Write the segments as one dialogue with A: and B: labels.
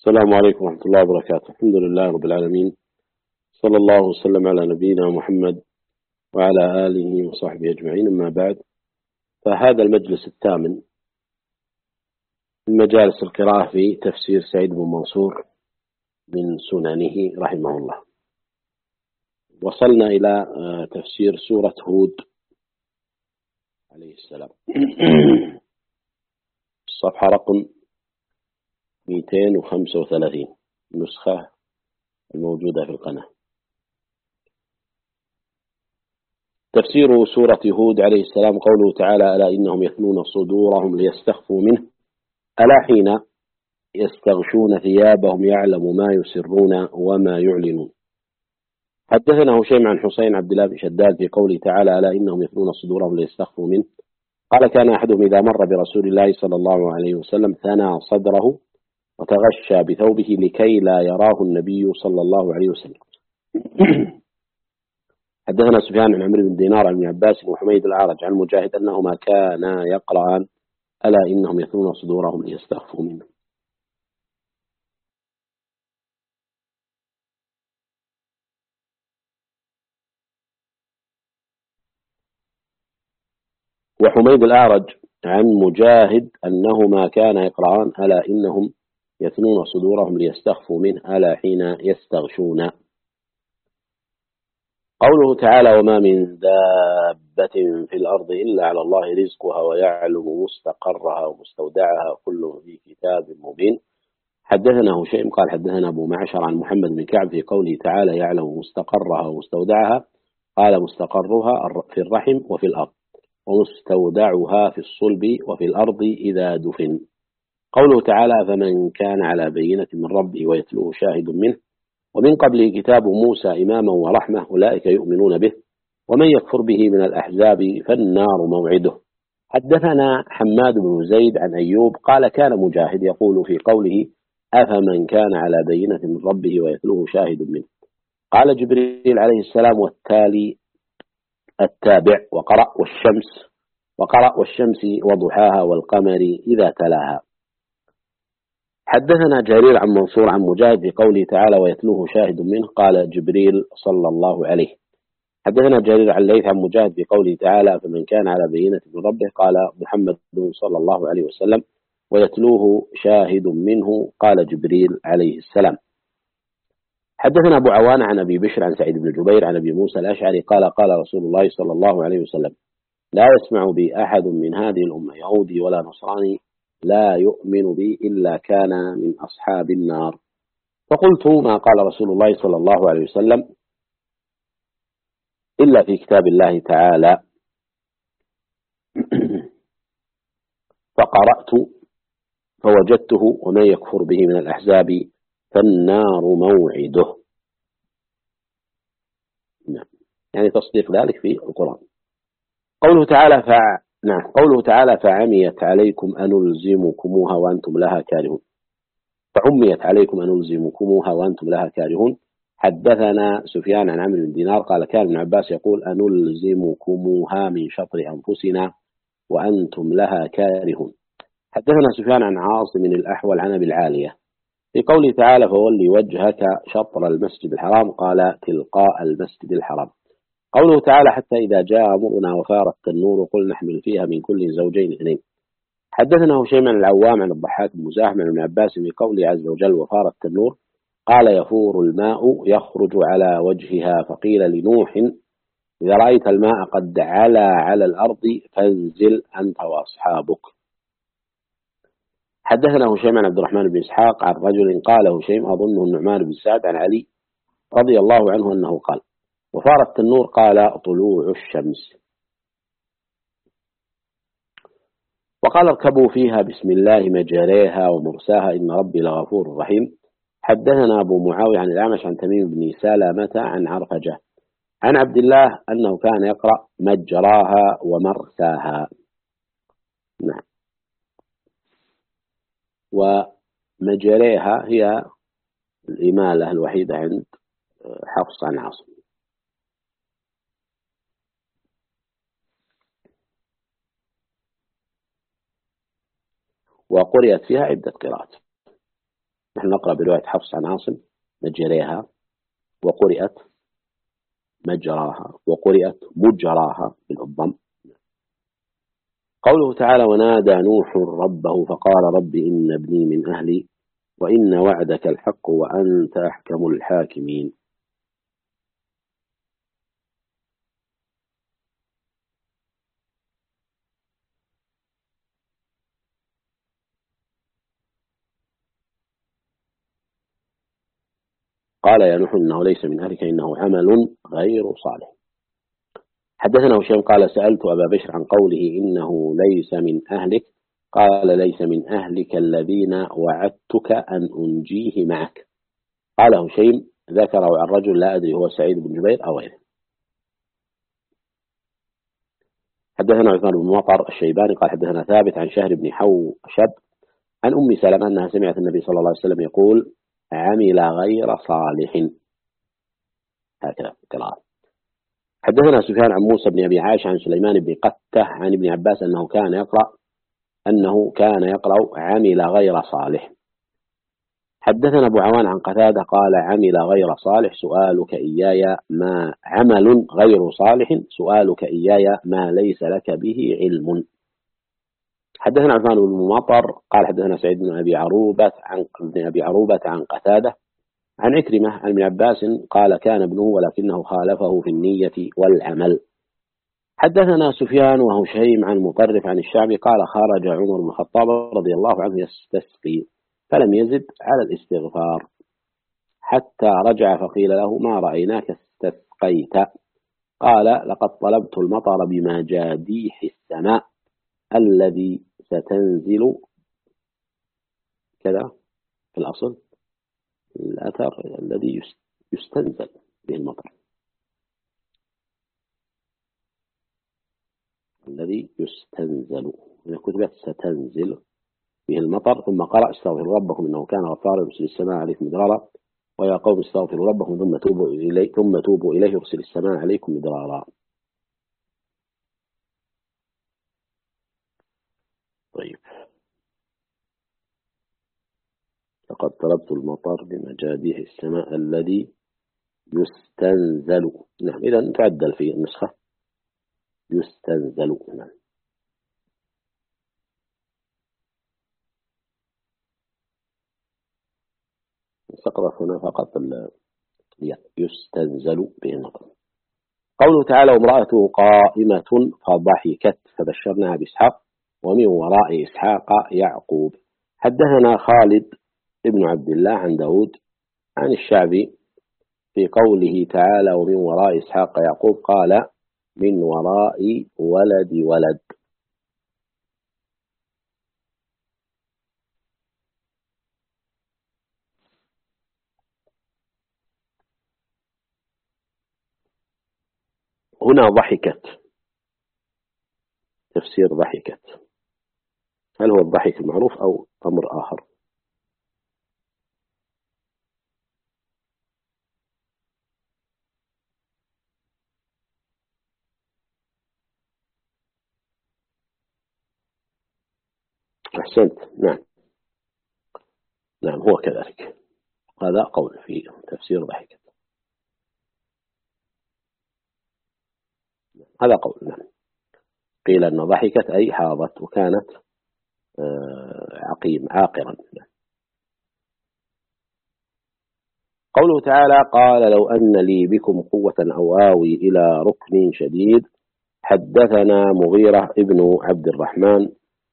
A: السلام عليكم ورحمة الله وبركاته. الحمد لله رب العالمين، صلى الله وسلم على نبينا محمد وعلى آله وصحبه أجمعين. أما بعد، فهذا المجلس الثامن من مجالس القراءة في تفسير سعيد بن منصور من سننه رحمه الله. وصلنا إلى تفسير سورة هود عليه السلام. الصفحة رقم 235 النسخة الموجودة في القناة. تفسير سورة هود عليه السلام قوله تعالى: ألا إنهم يثنون صدورهم ليستخفوا منه ألا حين يستغشون ثيابهم يعلم ما يسرون وما يعلنون. حدثنا هشيم عن حسين عبد الله بن شداد في قوله تعالى: ألا إنهم يثنون صدورهم ليستخفوا منه قال: كان أحدهم إذا مر برسول الله صلى الله عليه وسلم ثنى صدره وتغشى بثوبه لكي لا يراه النبي صلى الله عليه وسلم. حدثنا سفيان عن عمرو بن دينار عن ابن عباس وحميد الأعرج عن مجاهد أنهما كانا يقرأان: ألا إنهم يثنون صدورهم ليستخفوا منه. وحميد الأعرج عن مجاهد أنهما كانا يقرأان: ألا إنهم يثنون صدورهم ليستخفوا منه ألا حين يستغشون. قوله تعالى: وما من دابة في الأرض إلا على الله رزقها ويعلم مستقرها ومستودعها كل في كتاب مبين. حدثنا هشيم قال: حدثنا أبو معشر عن محمد بن كعب في قوله تعالى: يعلم مستقرها ومستودعها قال: مستقرها في الرحم وفي الأرض، ومستودعها في الصلب وفي الأرض إذا دفن. قوله تعالى: فمن كان على بينة من ربه ويتلوه شاهد منه ومن قبله كتاب موسى إماما ورحمة أولئك يؤمنون به ومن يكفر به من الأحزاب فالنار موعده. حدثنا حماد بن زيد عن أيوب قال: كان مجاهد يقول في قوله: أفمن كان على بينة من ربه ويتلوه شاهد منه قال جبريل عليه السلام: والتالي التابع، وقرأ والشمس وضحاها والقمر إذا تلاها. حدثنا جرير عن منصور عن مجاهد في قوله تعالى: ويتلوه شاهد منه قال جبريل صلى الله عليه. حدثنا جرير عن ليث عن مجاهد في قوله تعالى: فمن كان على بينة من ربه قال محمد صلى الله عليه وسلم: ويتلوه شاهد منه قال جبريل عليه السلام. حدثنا أبو عوان عن أبي بشر عن سعيد بن جبير عن أبي موسى الأشعري قال: قال رسول الله صلى الله عليه وسلم: لا يسمع بي أحد من هذه الأمة يهودي ولا نصراني لا يؤمن بي إلا كان من أصحاب النار. فقلت: ما قال رسول الله صلى الله عليه وسلم إلا في كتاب الله تعالى. فقرأت فوجدته: ومن يكفر به من الأحزاب فالنار موعده. يعني تصديق ذلك في القرآن. قوله تعالى: فعميت عليكم أنلزمكموها وأنتم لها كارهون. فعميت عليكم أنلزمكموها وأنتم لها كارهون. حدثنا سفيان عن عمرو بن دينار قال: كان ابن عباس يقول: أنلزمكموها من شطر أنفسنا وأنتم لها كارهون. حدثنا سفيان عن عاصم الأحول عن أبي العالية في قوله تعالى: فولي وجهك شطر المسجد الحرام قال: تلقاء المسجد الحرام. قوله تعالى: حتى إذا جاء أمرنا وفارت النور قل نحمل فيها من كل زوجين اثنين. حدثنا هشيم عن العوام عن الضحاك بن مزاحم عن ابن عباس في قوله عز وجل: وفارت النور قال: يفور الماء يخرج على وجهها. فقيل لنوح: إذا رأيت الماء قد علا على الأرض فانزل أنت وأصحابك. حدثنا هشيم عن عبد الرحمن بن إسحاق عن رجل قال هشيم: أظنه النعمان بن سعد عن علي رضي الله عنه أنه قال: وفارت النور قال: طلوع الشمس. وقال: اركبوا فيها بسم الله مجاريها ومرساها إن ربي لغفور رحيم. حدثنا أبو معاوية عن الأعمش عن تميم بن سلمة عن عرفجة عن عبد الله أنه كان يقرأ مجراها ومرساها. نعم. ومجاريها هي الإمالة الوحيدة عند حفص عن عاصم. وقرأت فيها عدة قراءات. نحن نقرأ برواية حفص عن عاصم مجريها، وقرئت مجراها، وقرئت مجراها بالضم. قوله تعالى ونادى نوح ربه فقال رب إن ابني من أهلي وإن وعدك الحق وأنت أحكم الحاكمين. قال يا نوح إنه ليس من أهلك إنه عمل غير صالح. حدثنا هشام قال سألت أبا بشر عن قوله إنه ليس من أهلك، قال ليس من أهلك الذين وعدتك أن أنجيه معك. قال هشيم ذكره عن رجل لا أدري هو سعيد بن جبير أو غيره. حدثنا عثمان بن مطر الشيباني قال حدثنا ثابت عن شهر بن حوشب عن أم سلمة أنها سمعت النبي صلى الله عليه وسلم يقول عمل غير صالح، هكذا قراءة. حدثنا سفيان عن موسى بن أبي عائشة عن سليمان بن قتة عن ابن عباس أنه كان يقرأ عمل غير صالح. حدثنا أبو عوان عن قتادة قال عمل غير صالح سؤالك إياي ما عمل غير صالح سؤالك إياي ما ليس لك به علم. حدثنا عثمان بن مطر قال حدثنا سعيد بن أبي عروبة عن قتادة عن عكرمة عن ابن عباس قال كان ابنه ولكنه خالفه في النية والعمل. حدثنا سفيان وهشيم عن مطرف عن الشعبي قال خرج عمر بن الخطاب رضي الله عنه يستسقي فلم يزد على الاستغفار حتى رجع فقيل له ما رأيناك استسقيت، قال لقد طلبت المطر بمجاديح السماء الذي ستنزل كذا في الأصل الأثر الذي يستنزل به المطر، الذي يستنزل من كتبت ستنزل به المطر. ثم قرأ استغفروا ربكم إنه كان غفارا يرسل السماء عليكم مدرارا ويا قوم استغفروا ربكم ثم توبوا إليه يرسل السماء عليكم مدرارا. طيب لقد طلبت المطر بمجاديح السماء الذي يستنزل. نعم إذا تعدل في النسخة يستنزل. نعم سقط هنا فقط يستنزل به المطر. قوله تعالى وامرأته قائمة فضحكت فبشرناها بإسحاق ومن وراء إسحاق يعقوب. حدثنا خالد ابن عبد الله عن داود عن الشعبي في قوله تعالى ومن وراء إسحاق يعقوب قال من وراء ولد. هنا ضحكت، تفسير ضحكت، هل هو الضحك المعروف أو أمر آخر؟ أحسنت. نعم هو كذلك، هذا قول في تفسير ضحكت، هذا قول. نعم قيل أن ضحكت أي حاضت وكانت عاقرا. قوله تعالى قال لو أن لي بكم قوة أو آوي إلى ركن شديد. حدثنا مغيرة ابن عبد الرحمن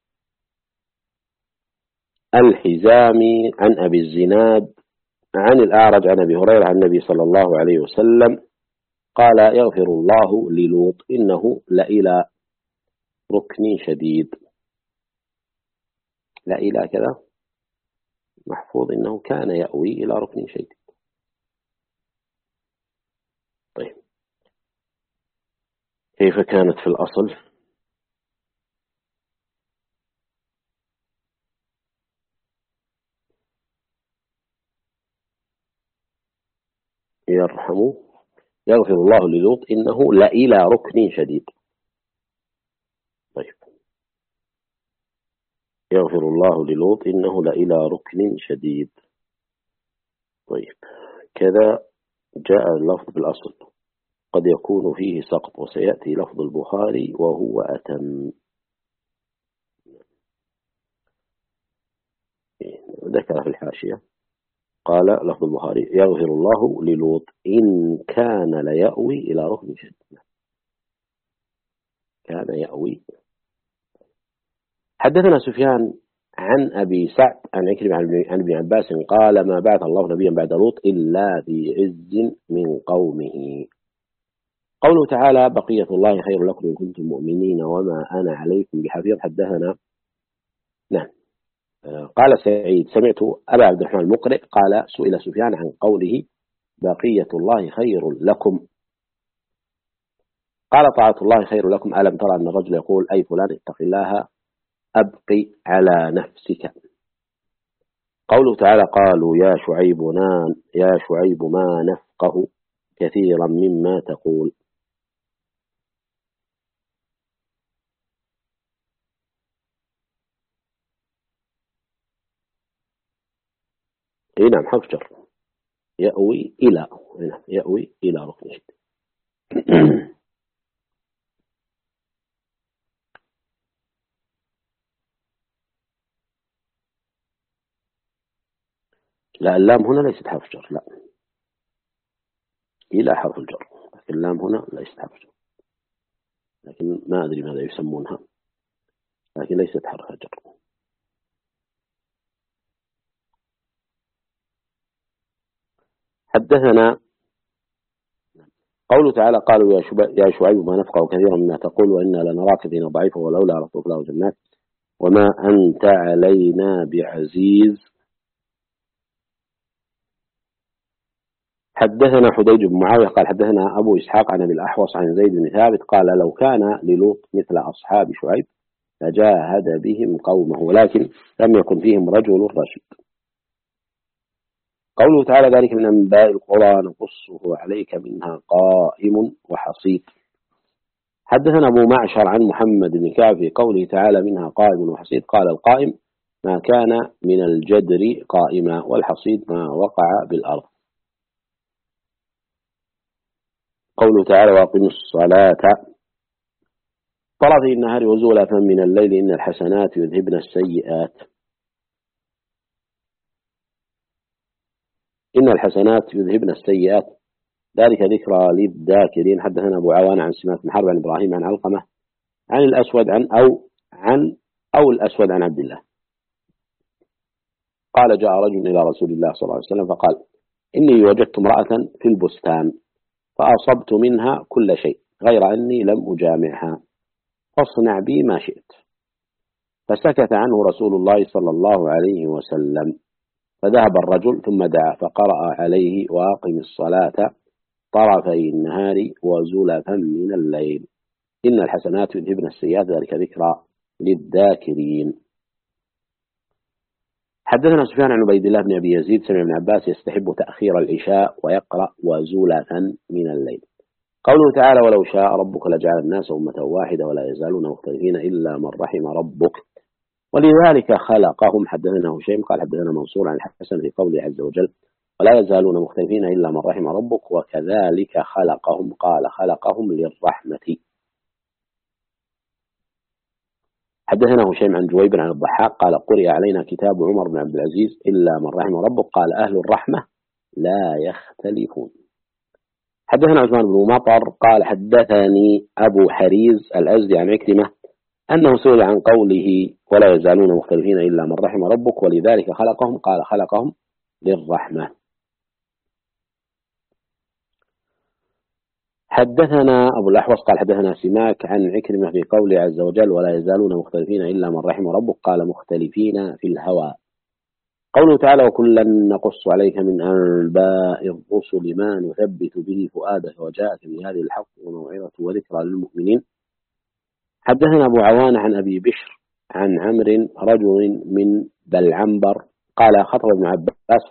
A: الحزامي عن أبي الزناد عن الأعرج عن أبي هريرة عن النبي صلى الله عليه وسلم قال يغفر الله للوط إنه لإلى ركن شديد. لإلى كذا محفوظ إنه كان يأوي إلى ركن شديد. طيب كيف كانت في الأصل؟ يغفر الله للوط إنه لإلى ركن شديد. طيب يغفر الله للوط إنه لإلى ركن شديد. طيب كذا جاء اللفظ بالأصل قد يكون فيه سقط، وسيأتي لفظ البخاري وهو أتم. ذكر في الحاشية قال لفظ البخاري يغفر الله للوط إن كان ليأوي إلى ركن شديد. كان يأوي. حدثنا سفيان عن أبي سعد عن عكرمة عن ابن عباس قال ما بعث الله نبيا بعد لوط إلا في عز من قومه. قوله تعالى بقية الله خير لكم إن كنتم مؤمنين وما أنا عليكم بحفيظ. حدثنا نعم قال سعيد سمعت أبا عبد الرحمن المقرئ قال سئل سفيان عن قوله بقية الله خير لكم قال طاعة الله خير لكم ألم ترى أن الرجل يقول أي فلان اتق الله أبقي على نفسك. قوله تعالى قالوا يا شعيب ما نفقه كثيرا مما تقول. نعم حرف جر يأوي إلى يأوي إلى ركن شديد. لا اللام هنا ليست حرف جر، لا إلى حرف الجر، لكن اللام هنا ليست حرف جر، لكن ما أدري ماذا يسمونها، لكن ليست حرف جر. حدثنا قوله تعالى قالوا يا شعيب ما نفقه كثيرا مما تقول وإنا لنراك فينا ضعيفا ولولا رسولك لوجدناك وما أنت علينا بعزيز. حدثنا حديج بن معاوية قال حدثنا أبو إسحاق عن أبي الأحوص عن زيد بن ثابت قال لو كان للوط مثل أصحاب شعيب لجاهد بهم قومه ولكن لم يكن فيهم رجل رشيد. قوله تعالى ذلك من أنباء القرى نقصه عليك منها قائم وحصيد. حدثنا أبو معشر عن محمد بن كعب في قوله تعالى منها قائم وحصيد قال القائم ما كان من الجدر قائما والحصيد ما وقع بالأرض. قوله تعالى واقم الصلاة طرفي النهار وزولة من الليل إن الحسنات يذهبن السيئات. إن الحسنات يذهبن السيئات ذلك ذكرى للذاكرين. حدثنا أبو عوان عن سماك بن حرب عن إبراهيم عن علقمة عن الأسود أو الأسود عن عبد الله قال جاء رجل إلى رسول الله صلى الله عليه وسلم فقال إني وجدت امرأة في البستان فأصبت منها كل شيء غير أني لم أجامعها فاصنع بي ما شئت. فسكت عنه رسول الله صلى الله عليه وسلم فذهب الرجل ثم دعا فقرأ عليه وأقم الصلاة طرفي النهار وزلفا من الليل إن الحسنات يذهبن السيئات ذلك ذكرى للذاكرين. حدثنا سفيان عن عبيد الله بن أبي يزيد سمع ابن عباس يستحب تأخير العشاء ويقرأ وزلفا من الليل. قوله تعالى ولو شاء ربك لجعل الناس أمة واحدة ولا يزالون مختلفين إلا من رحم ربك ولذلك خلقهم. حدثنا هشيم قال حدثنا منصور عن الحسن في قوله عز وجل ولا يزالون مختلفين إلا من رحم ربك وكذلك خلقهم قال خلقهم للرحمة. حدثنا هشيم عن جويبر عن الضحاك قال قرئ علينا كتاب عمر بن عبد العزيز إلا من رحم ربك قال أهل الرحمة لا يختلفون. حدثنا عثمان بن مطر قال حدثني أبو حريز الأزدي عن عكرمة أنه سئل عن قوله ولا يزالون مختلفين إلا من رحم ربك ولذلك خلقهم قال خلقهم للرحمة. حدثنا أبو الأحوص قال حدثنا سماك عن عكرمة في قوله عز وجل ولا يزالون مختلفين إلا من رحم ربك قال مختلفين في الهوى. قوله تعالى وكلا نقص عليك من أنباء الرسل ما نثبت به فؤادك وجاءك بهذه الحق وموعظة وذكرى للمؤمنين. حدثنا أبو عوان عن أبي بشر عن عمرو رجل من بلعنبر قال خطب ابن عباس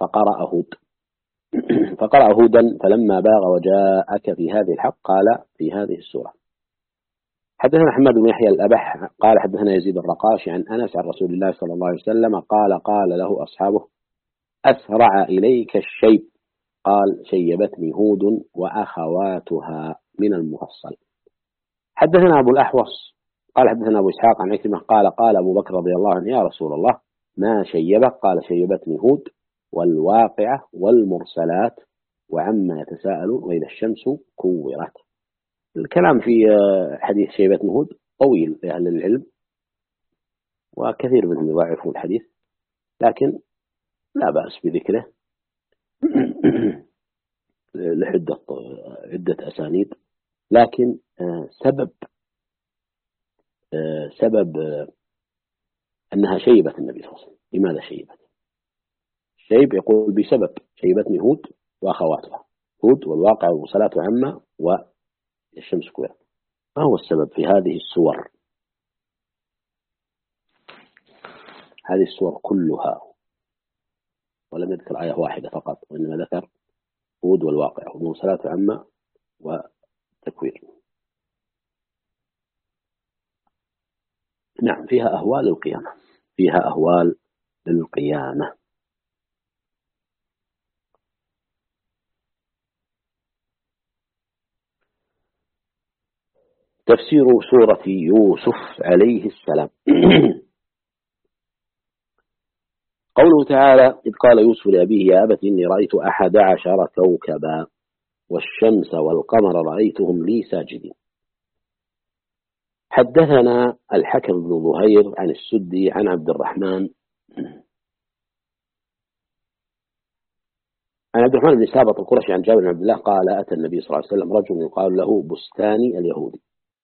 A: فقرأ هودا فلما باغ وجاءك في هذه الحق قال في هذه السورة. حدثنا أحمد بن يحيى الأبح قال حدثنا يزيد الرقاشي عن أنس عن رسول الله صلى الله عليه وسلم قال له أصحابه أسرع إليك الشيب؟ قال شيبتني هود وأخواتها من المفصل. حدثنا أبو الأحوص قال حدثنا أبو إسحاق عن عكرمة قال أبو بكر رضي الله عنه يا رسول الله ما شيبك؟ قال شيبتني هود والواقعة والمرسلات وعما يتساءلون وإذا الشمس كورت. الكلام في حديث شيبتني هود طويل لأهل العلم وكثير منهم يضاعفون الحديث، لكن لا بأس بذكره لعدة أسانيد. لكن سبب أنها شيبت النبي صلى الله عليه وسلم. لماذا شيبت؟ الشيب يقول بسبب شيبتني هود وأخواتها، هود والواقع والمرسلات وعما والشمس كورت. ما هو السبب في هذه السور؟ هذه السور كلها، ولم يذكر آية واحدة فقط، وإنما ذكر هود والواقع والمرسلات وعما وتكوير. نعم فيها أهوال القيامة، فيها أهوال القيامة. تفسير سورة يوسف عليه السلام. قوله تعالى إذ قال يوسف لأبيه يا أبت إني رأيت 11 كوكبا والشمس والقمر رأيتهم لي ساجدين. حدثنا الحكم بن ظهير عن السدي عن عبد الرحمن بن سابط القرشي عن جابر بن عبد الله قال أتى النبي صلى الله عليه وسلم رجل يقال له بستاني اليهودي.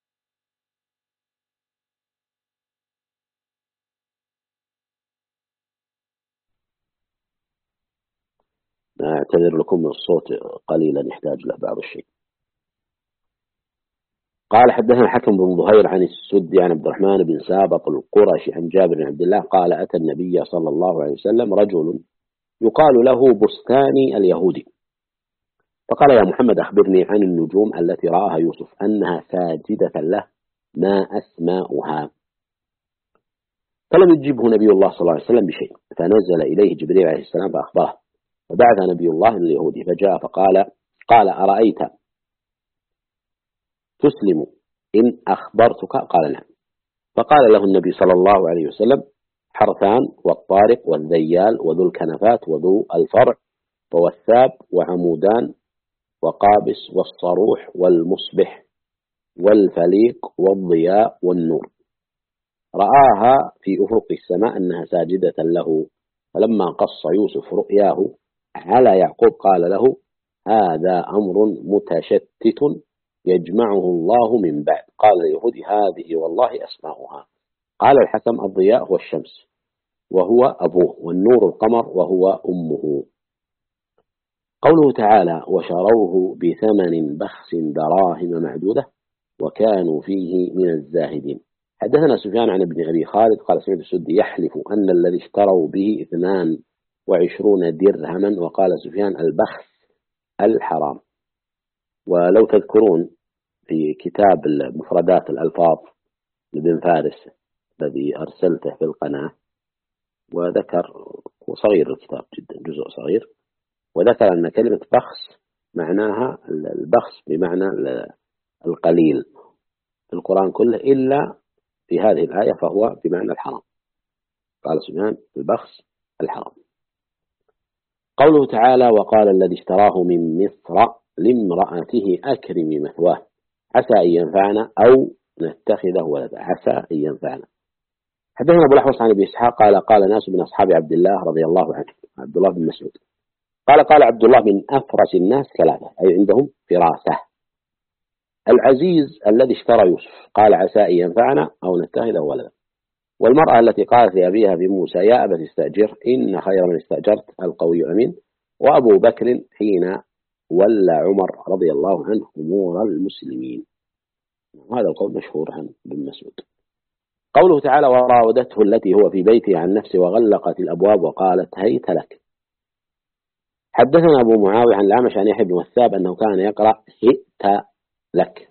A: أعتذر لكم من الصوت قليلا يحتاج له بعض الشيء. قال حدثنا الحكم بن ظهير عن السدي عن عبد الرحمن بن سابط القرشي عن جابر بن عبد الله قال أتى النبي صلى الله عليه وسلم رجل يقال له بستاني اليهودي فقال يا محمد أخبرني عن النجوم التي رآها يوسف أنها ساجدة له ما أسماؤها؟ فلم يجبه نبي الله صلى الله عليه وسلم بشيء، فنزل إليه جبريل عليه السلام فأخبره، فبعث نبي الله اليهودي فجاء قال أرأيت تسلم إن أخبرتك؟ قال نعم. فقال له النبي صلى الله عليه وسلم حرثان والطارق والذيال وذو الكنفات وذو الفرع ووثاب وعمودان وقابس والصروح والمصبح والفليق والضياء والنور، رآها في أفق السماء أنها ساجدة له. فلما قص يوسف رؤياه على يعقوب قال له هذا أمر متشتت يجمعه الله من بعد. قال اليهودي هذه والله أسماؤها. قال الحكم الضياء هو الشمس وهو أبوه، والنور القمر وهو أمه. قوله تعالى وشروه بثمن بخس دراهم معدودة وكانوا فيه من الزاهدين. حدثنا سفيان عن ابن أبي خالد قال سمعت السدي يحلف أن الذي اشتروا به 22 درهما، وقال سفيان البخس الحرام. ولو تذكرون في كتاب مفردات الألفاظ لابن فارس الذي أرسلته في القناة، وذكر صغير الكتاب جدا جزء صغير، وذكر أن كلمة بخس معناها البخس بمعنى القليل في القرآن كله إلا في هذه الآية فهو بمعنى الحرام. قال سبحانه البخس الحرام. قوله تعالى وقال الذي اشتراه من مصر لامرأته أكرمي مثواه عسى أن ينفعنا أو نتخذه ولدا. عسى أن ينفعنا. حدثنا أبو الأحوص عن أبي إسحاق قال ناس من أصحاب عبد الله رضي الله عنه عبد الله بن مسعود قال عبد الله من أفرس الناس 3 أي عندهم فراسة. العزيز الذي اشترى يوسف قال عسى أن ينفعنا أو نتخذه ولدا. والمرأة التي قالت لأبيها بموسى يا أبت استأجر إن خير من استأجرت القوي أمين. وأبو بكر حين ولى عمر رضي الله عنه أمور المسلمين. هذا القول مشهور عن ابن مسعود. قوله تعالى وراودته التي هو في بيته عن نفسه وغلقت الأبواب وقالت هيت لك. حدثنا أبو معاوية عن الأعمش عن يحيى بن وثاب أنه كان يقرأ هئت لك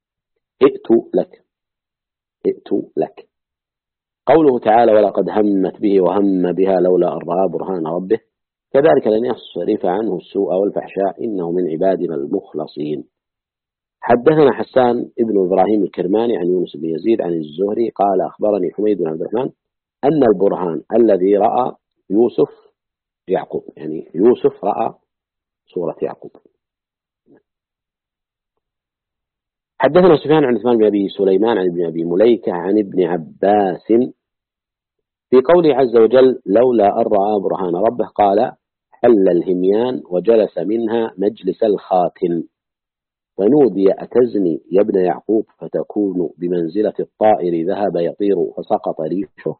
A: هئت لك. قوله تعالى ولقد همت به وهم بها لولا أن رأى برهان ربه كذلك لن يصرف عنه السوء والفحشاء إنه من عبادنا المخلصين. حدثنا حسان ابن إبراهيم الكرماني عن يونس بن يزيد عن الزهري قال أخبرني حميد بن عبد الرحمن أن البرهان الذي رأى يوسف يعقوب، يعني يوسف رأى سورة يعقوب. حدثنا سفيان عن عثمان بن أبي سليمان عن ابن أبي مليكة عن ابن عباس في قوله عز وجل لولا أن رأى برهان ربه قال حل الهميان وجلس منها مجلس الخاتم ونودي أتزني يا ابن يعقوب فتكون بمنزلة الطائر ذهب يطير فسقط ريشه.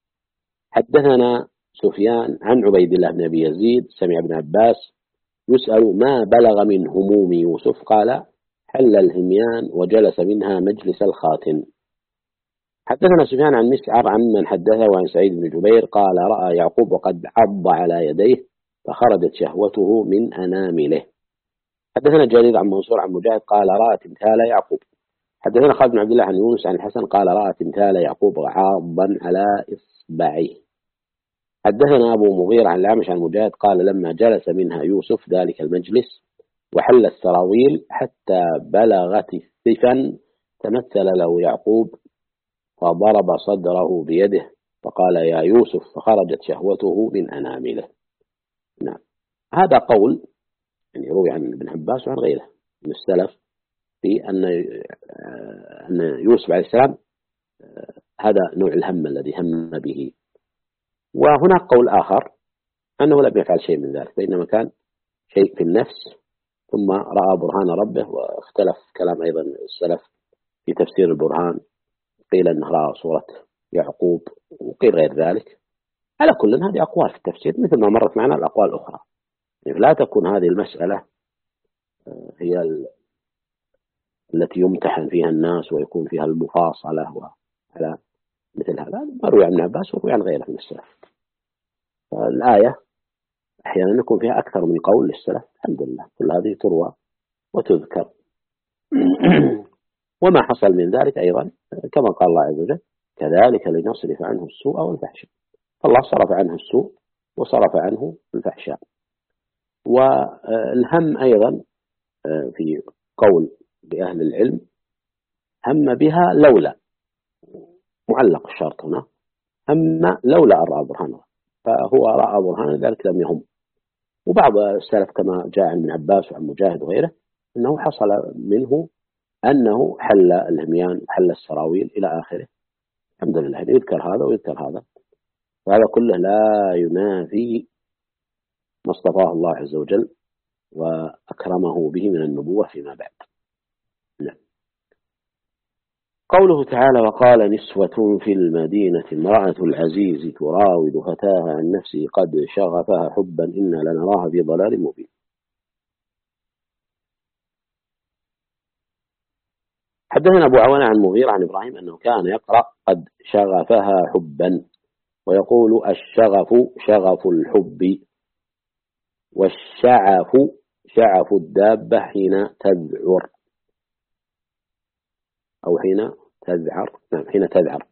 A: حدثنا سفيان عن عبيد الله بن أبي يزيد سمع ابن عباس يسأل ما بلغ من هموم يوسف قال حل الهميان وجلس منها مجلس الخاتم. حدثنا سفيان عن مسعر عن من حدثه عن سعيد بن جبير قال رأى يعقوب وقد عض على يديه فخرجت شهوته من أنامله. حدثنا جرير عن منصور عن مجاهد قال رأى تمثال يعقوب. حدثنا خالد بن عبد الله عن يونس عن الحسن قال رأى تمثال يعقوب عاضا على إصبعه. حدثنا أبو مغير عن الأعمش عن مجاهد قال لما جلس منها يوسف ذلك المجلس وحل السراويل حتى بلغت السفن تمثل له يعقوب فضرب صدره بيده فقال يا يوسف فخرجت شهوته من أنامله. نعم، هذا قول يعني روي عن ابن عباس وعن غيره من السلف في أن يوسف عليه السلام هذا نوع الهم الذي هم به. وهناك قول آخر أنه لم يفعل شيء من ذلك بينما كان شيء في النفس ثم رأى برهان ربه. واختلف كلام أيضا السلف في تفسير البرهان، قيل أنه رأى صورة يعقوب وقيل غير ذلك. على كل هذه أقوال في التفسير مثل ما مرت معنا الأقوال الأخرى، يعني لا تكون هذه المسألة هي التي يمتحن فيها الناس ويكون فيها المفاصلة وعلى مثل هذا ما روي عن ابن عباس وروي عن غيره من السلف. الآية أحيانا يكون فيها أكثر من قول للسلف، الحمد لله كل هذه تروى وتذكر. وما حصل من ذلك أيضا كما قال الله عز وجل كذلك لنصرف عنه السوء والفحشاء، الله صرف عنه السوء وصرف عنه الفحشاء. والهم أيضا في قول بأهل العلم هم بها لولا، معلق الشرط هنا هم لولا أن رأى برهانه، فهو رأى برهان ذلك لم يهم. وبعض السلف كما جاء عن ابن عباس وعن مجاهد وغيره أنه حصل منه أنه حل الهميان وحل السراويل إلى آخره. الحمد لله يذكر هذا ويذكر هذا، وهذا كله لا ينافي ما اصطفاه الله عز وجل وأكرمه به من النبوة فيما بعد. نعم. قوله تعالى وقال نسوة في المدينة امرأة العزيز تراود فتاها عن نفسه قد شغفها حبا إنا لنراها في ضلال مبين. حدثنا أبو عوانة عن مغيرة عن إبراهيم أنه كان يقرأ قد شغفها حبا ويقول الشغف شغف الحب والشعف شعف الدابة حين تذعر أو حين تذعر. نعم حين تذعر.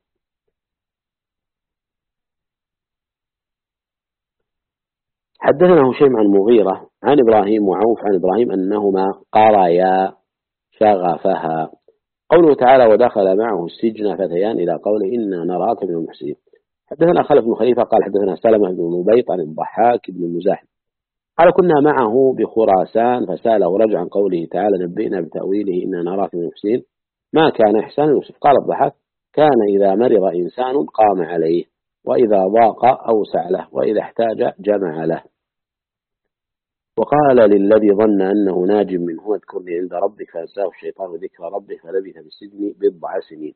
A: حدثنا هشيم عن مغيرة عن إبراهيم وعوف عن إبراهيم أنهما قريا شغفها. قوله تعالى ودخل معه السجن فتيان إلى قوله إنا نراك من المحسنين. حدثنا خلف بن خليفة قال حدثنا سلمة بن نبيط عن الضحاك بن المزاحم قال كنا معه بخراسان فسأله رجل عن قوله تعالى نبئنا بتأويله إنا نراك من المحسنين ما كان إحسان يوسف. قال الضحاك كان إذا مرض إنسان قام عليه وإذا ضاق أوسع له وإذا احتاج جمع له. وقال للذي ظن أنه ناج منه اذكرني عند ربك فأنساه الشيطان ذكر ربه فلبث في السجن 10 سنين.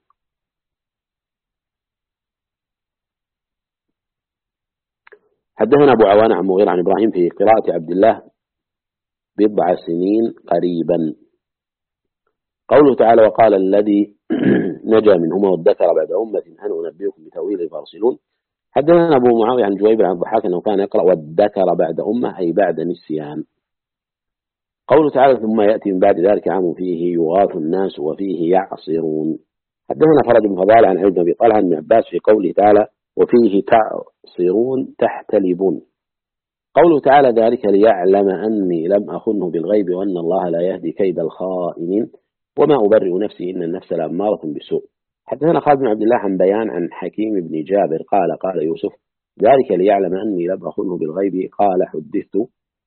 A: حدثنا أبو عوانة عن مغيرة عن إبراهيم في قراءة عبد الله 10 سنين قريبا. قوله تعالى وقال الذي نجا منهما وادكر بعد أمة أنا أنبئكم بتأويله فارسلون. حدثنا أبو معاوية عن جويبر عن الضحاك أنه كان يقرأ وادكر بعد أمة أي بعد نسيان. قوله تعالى ثم يأتي من بعد ذلك عام فيه يغاث الناس وفيه يعصرون. حدثنا فرج بن فضالة عن علي بن أبي طلحة عن ابن عباس في قوله تعالى وفيه تعصرون تحتلبون. قوله تعالى ذلك ليعلم أني لم أخنه بالغيب وأن الله لا يهدي كيد الخائنين وما أبرئ نفسي إن النفس لأمارة بالسوء. حدثنا خالد بن عبد الله عن بيان عن حكيم بن جابر قال يوسف ذلك ليعلم أني لم أخنه بالغيب قال حدثت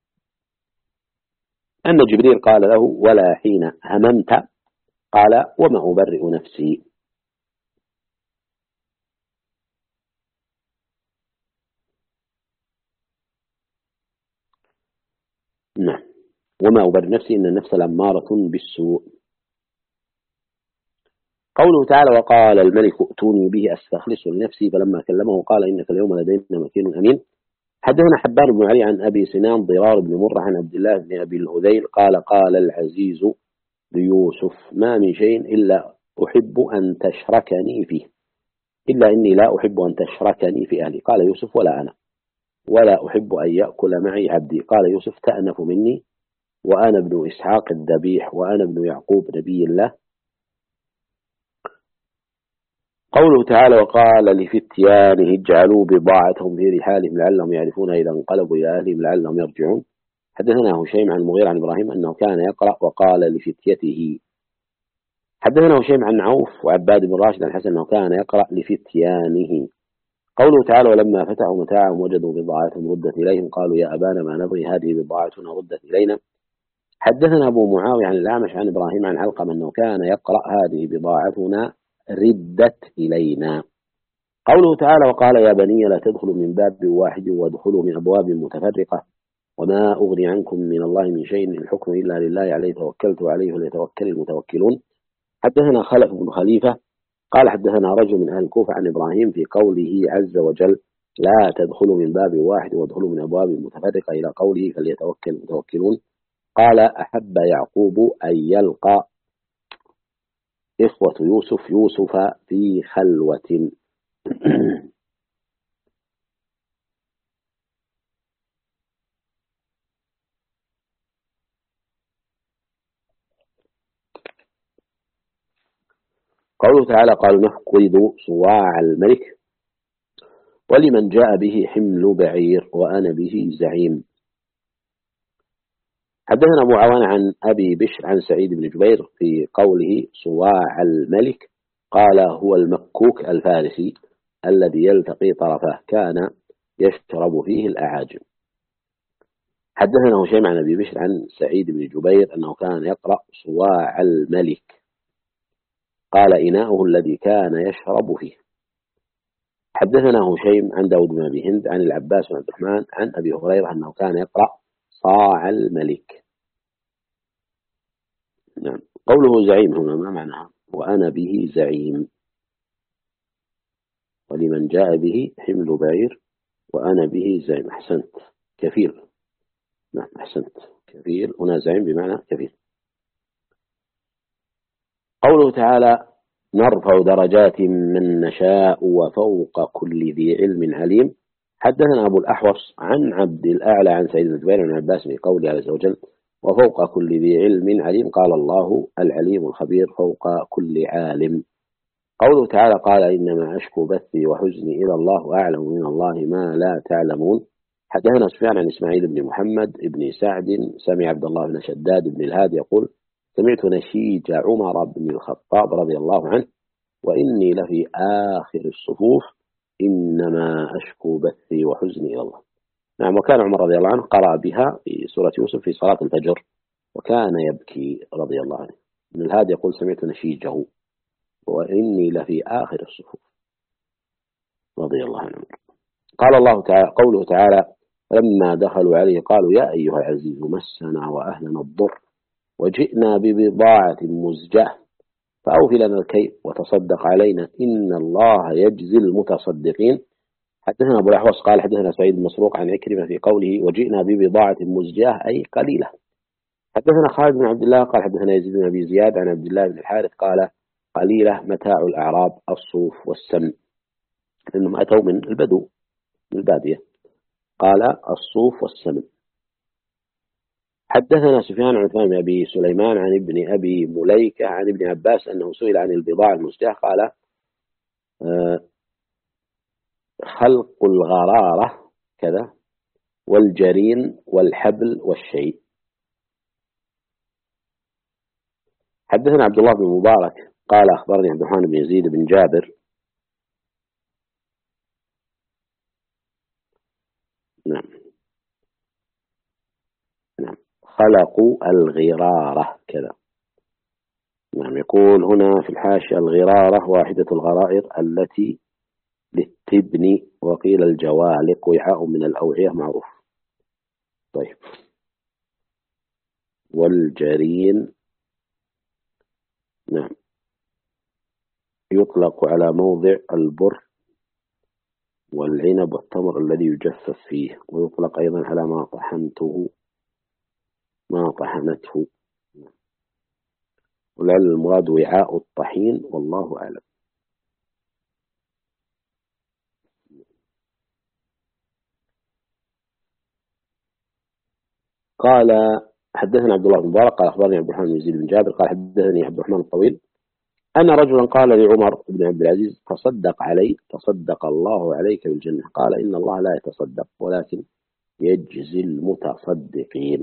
A: أن جبريل قال له ولا حين هممت قال وما أبرئ نفسي. نعم وما أبرئ نفسي إن النفس لأمارة بالسوء. قوله تعالى وقال الملك ائتوني به أستخلصه لنفسي فلما كلمه قال إنك اليوم لدينا مكين أمين. حدثنا حبان بن علي عن أبي سنان ضرار بن مرة عن عبد الله بن أبي الهذيل قال العزيز ليوسف ما من شيء إلا أحب أن تشركني فيه إلا إني لا أحب أن تشركني في أهلي. قال يوسف ولا أنا ولا أحب أن يأكل معي عبدي. قال يوسف تأنف مني وأنا ابن إسحاق الذبيح وأنا ابن يعقوب نبي الله. قوله تعالى وقال لفتيانه اجعلوا بضاعتهم في رحالهم لعلهم يعرفون إذا انقلبوا إلى أهلهم لعلهم يرجعون. حدثنا هشيم عن المغيرة عن إبراهيم أنه كان يقرأ وقال لفتيته. حدثنا هشيم عن عوف وعباد بن راشد عن حسن أنه كان يقرأ لفتيانه. قوله تعالى ولما فتحوا متاعهم وجدوا بضاعتهم ردت إليهم قالوا يا أبانا ما نبغي هذه بضاعتنا ردت إلينا. حدثنا أبو معاوية عن الأعمش عن إبراهيم عن علقمة أنه كان يقرأ هذه بضاعتنا ردت إلينا. قوله تعالى وقال يا بني لا تدخلوا من باب واحد وادخلوا من أبواب متفرقة وما أغني عنكم من الله من شيء الحكم إلا لله عليه توكلت وعليه فليتوكل المتوكلون. حدثنا خلف بن خليفة قال حدثنا رجل من أهل الكوفة عن إبراهيم في قوله عز وجل لا تدخلوا من باب واحد وادخلوا من أبواب متفرقة إلى قوله فليتوكل المتوكلون. قال أحب يعقوب أن يلقى إخوة يوسف في خلوة. قوله تعالى قالوا نفقد صواع الملك ولمن جاء به حمل بعير وأنا به زعيم. حدثنا أبو عوان عن أبي بشر عن سعيد بن جبير في قوله صواع الملك قال هو المكوك الفارسي الذي يلتقي طرفه كان يشرب فيه الأعاجم. حدثنا هشيم عن أبي بشر عن سعيد بن جبير أنه كان يقرأ صواع الملك قال إناؤه الذي كان يشرب فيه. حدثنا هشيم عن داود بن أبي هند عن العباس بن عبد الرحمن عن أبي هريرة أنه كان يقرأ صاع الملك. نعم قوله زعيم هنا ما معناه وأنا به زعيم ولمن جاء به حمل بعير وأنا به زعيم. أحسنت كفيل. نعم أحسنت كفيل هنا زعيم بمعنى كفيل. قوله تعالى نرفع درجات من نشاء وفوق كل ذي علم عليم. حدثنا أبو الأحوص عن عبد الأعلى عن سعيد بن جبير عن عباس في قوله عز وجل وفوق كل ذي علم عليم قال الله العليم الخبير فوق كل عالم. قوله تعالى قال إنما أشكو بثي وحزني إلى الله وأعلم من الله ما لا تعلمون. حدثنا سفيان عن إسماعيل بن محمد بن سعد سمع عبد الله بن شداد بن الهادي يقول سمعت نشيج عمر بن الخطاب رضي الله عنه وإني لفي آخر الصفوف إنما أشكو بثي وحزني إلى الله. نعم وكان عمر رضي الله عنه قرأ بها في سورة يوسف في صلاة الفجر وكان يبكي رضي الله عنه. ابن الهادي يقول سمعت نشيجه وإني لفي آخر الصفوف رضي الله عنه. قال الله تعالى قوله تعالى لما دخلوا عليه قالوا يا أيها العزيز مسنا وأهلنا الضر وجئنا ببضاعة مزجاة فأوفي لنا الكيل وتصدق علينا إن الله يجزي المتصدقين. حدثنا أبو الأحوص قال حدثنا سعيد بن مسروق عن عكرمة في قوله وجئنا ببضاعة مزجاة أي قليلة. حدثنا خالد بن عبد الله قال حدثنا يزيد بن أبي زياد عن عبد الله بن الحارث قال قليلة متاع الأعراب الصوف والسمن لأنهم أتوا من البدو من البادية قال الصوف والسمن. حدثنا سفيان عن عثمان بن أبي سليمان عن ابن أبي مليكة عن ابن عباس أنه سئل عن البضاعة المزجاة قال خلق الغرارة كذا والجرين والحبل والشيء. حدثنا عبد الله بن مبارك قال أخبرني عبد الرحمن بن يزيد بن جابر نعم نعم خلقوا الغرارة كذا. نعم يقول هنا في الحاشية الغرارة واحدة الغرائر التي للتبن، وقيل الجوالق وعاء من الأوعية معروف. طيب والجرين نعم يطلق على موضع البر والعنب والتمر الذي يجفف فيه، ويطلق أيضا على ما طحنته، ولعل المراد وعاء الطحين والله أعلم. قال حدثنا عبد الله بن مبارك قال أخبرني عبد الرحمن بن يزيد بن جابر قال حدثني عبد الرحمن الطويل أن رجلا قال لعمر بن عبد العزيز تصدق علي تصدق الله عليك بالجنة. قال إن الله لا يتصدق ولكن يجزي المتصدقين.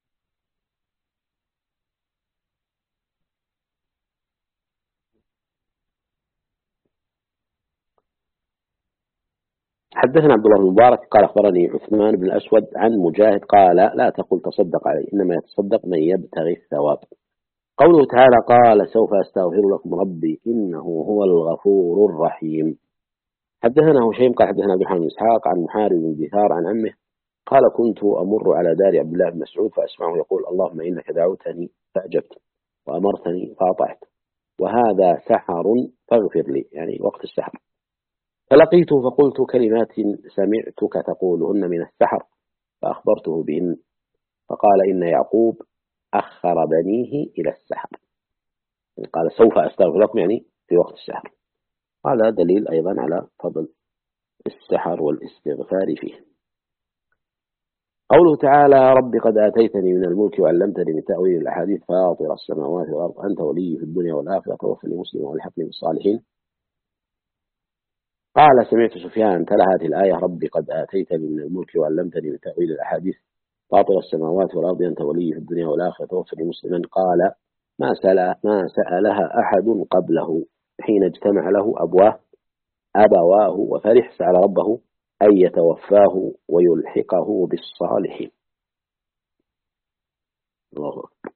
A: حدثنا عبد الله بن مبارك قال أخبرني عثمان بن الأسود عن مجاهد قال لا تقل تصدق علي إنما يتصدق من يبتغي الثواب. قوله تعالى قال سوف أستغفر لكم ربي إنه هو الغفور الرحيم. حدثنا هشيم قال حدثنا عبد الرحمن بن إسحاق عن محارب بن دثار عن عمه قال كنت أمر على دار عبد الله بن مسعود فأسمعه يقول اللهم إنك دعوتني فأجبت وأمرتني فأطعت وهذا سحر فاغفر لي، يعني وقت السحر. فلقيته فقلت كلمات سمعتك تقولهن من السحر فأخبرته بهن فقال إن يعقوب أخر بنيه إلى السحر، قال سوف أستغفر لكم يعني في وقت السحر. هذا دليل أيضا على فضل السحر والاستغفار فيه. قوله تعالى رب قد آتيتني من الملك وعلمتني من تأويل الأحاديث فاطر السماوات والأرض أنت ولي في الدنيا والآخرة توفني مسلما والحقني بالصالحين. قال سمعت سفيان تلا هذه الآية رب قد آتيتني من الملك وعلمتني من تأويل الأحاديث فاطر السماوات والأرض أنت ولي في الدنيا والآخرة توفني مسلما. قال ما سألها أحد قبله حين اجتمع له أبواه وفرح سأل ربه أن يتوفاه ويلحقه بالصالحين. الله أكبر.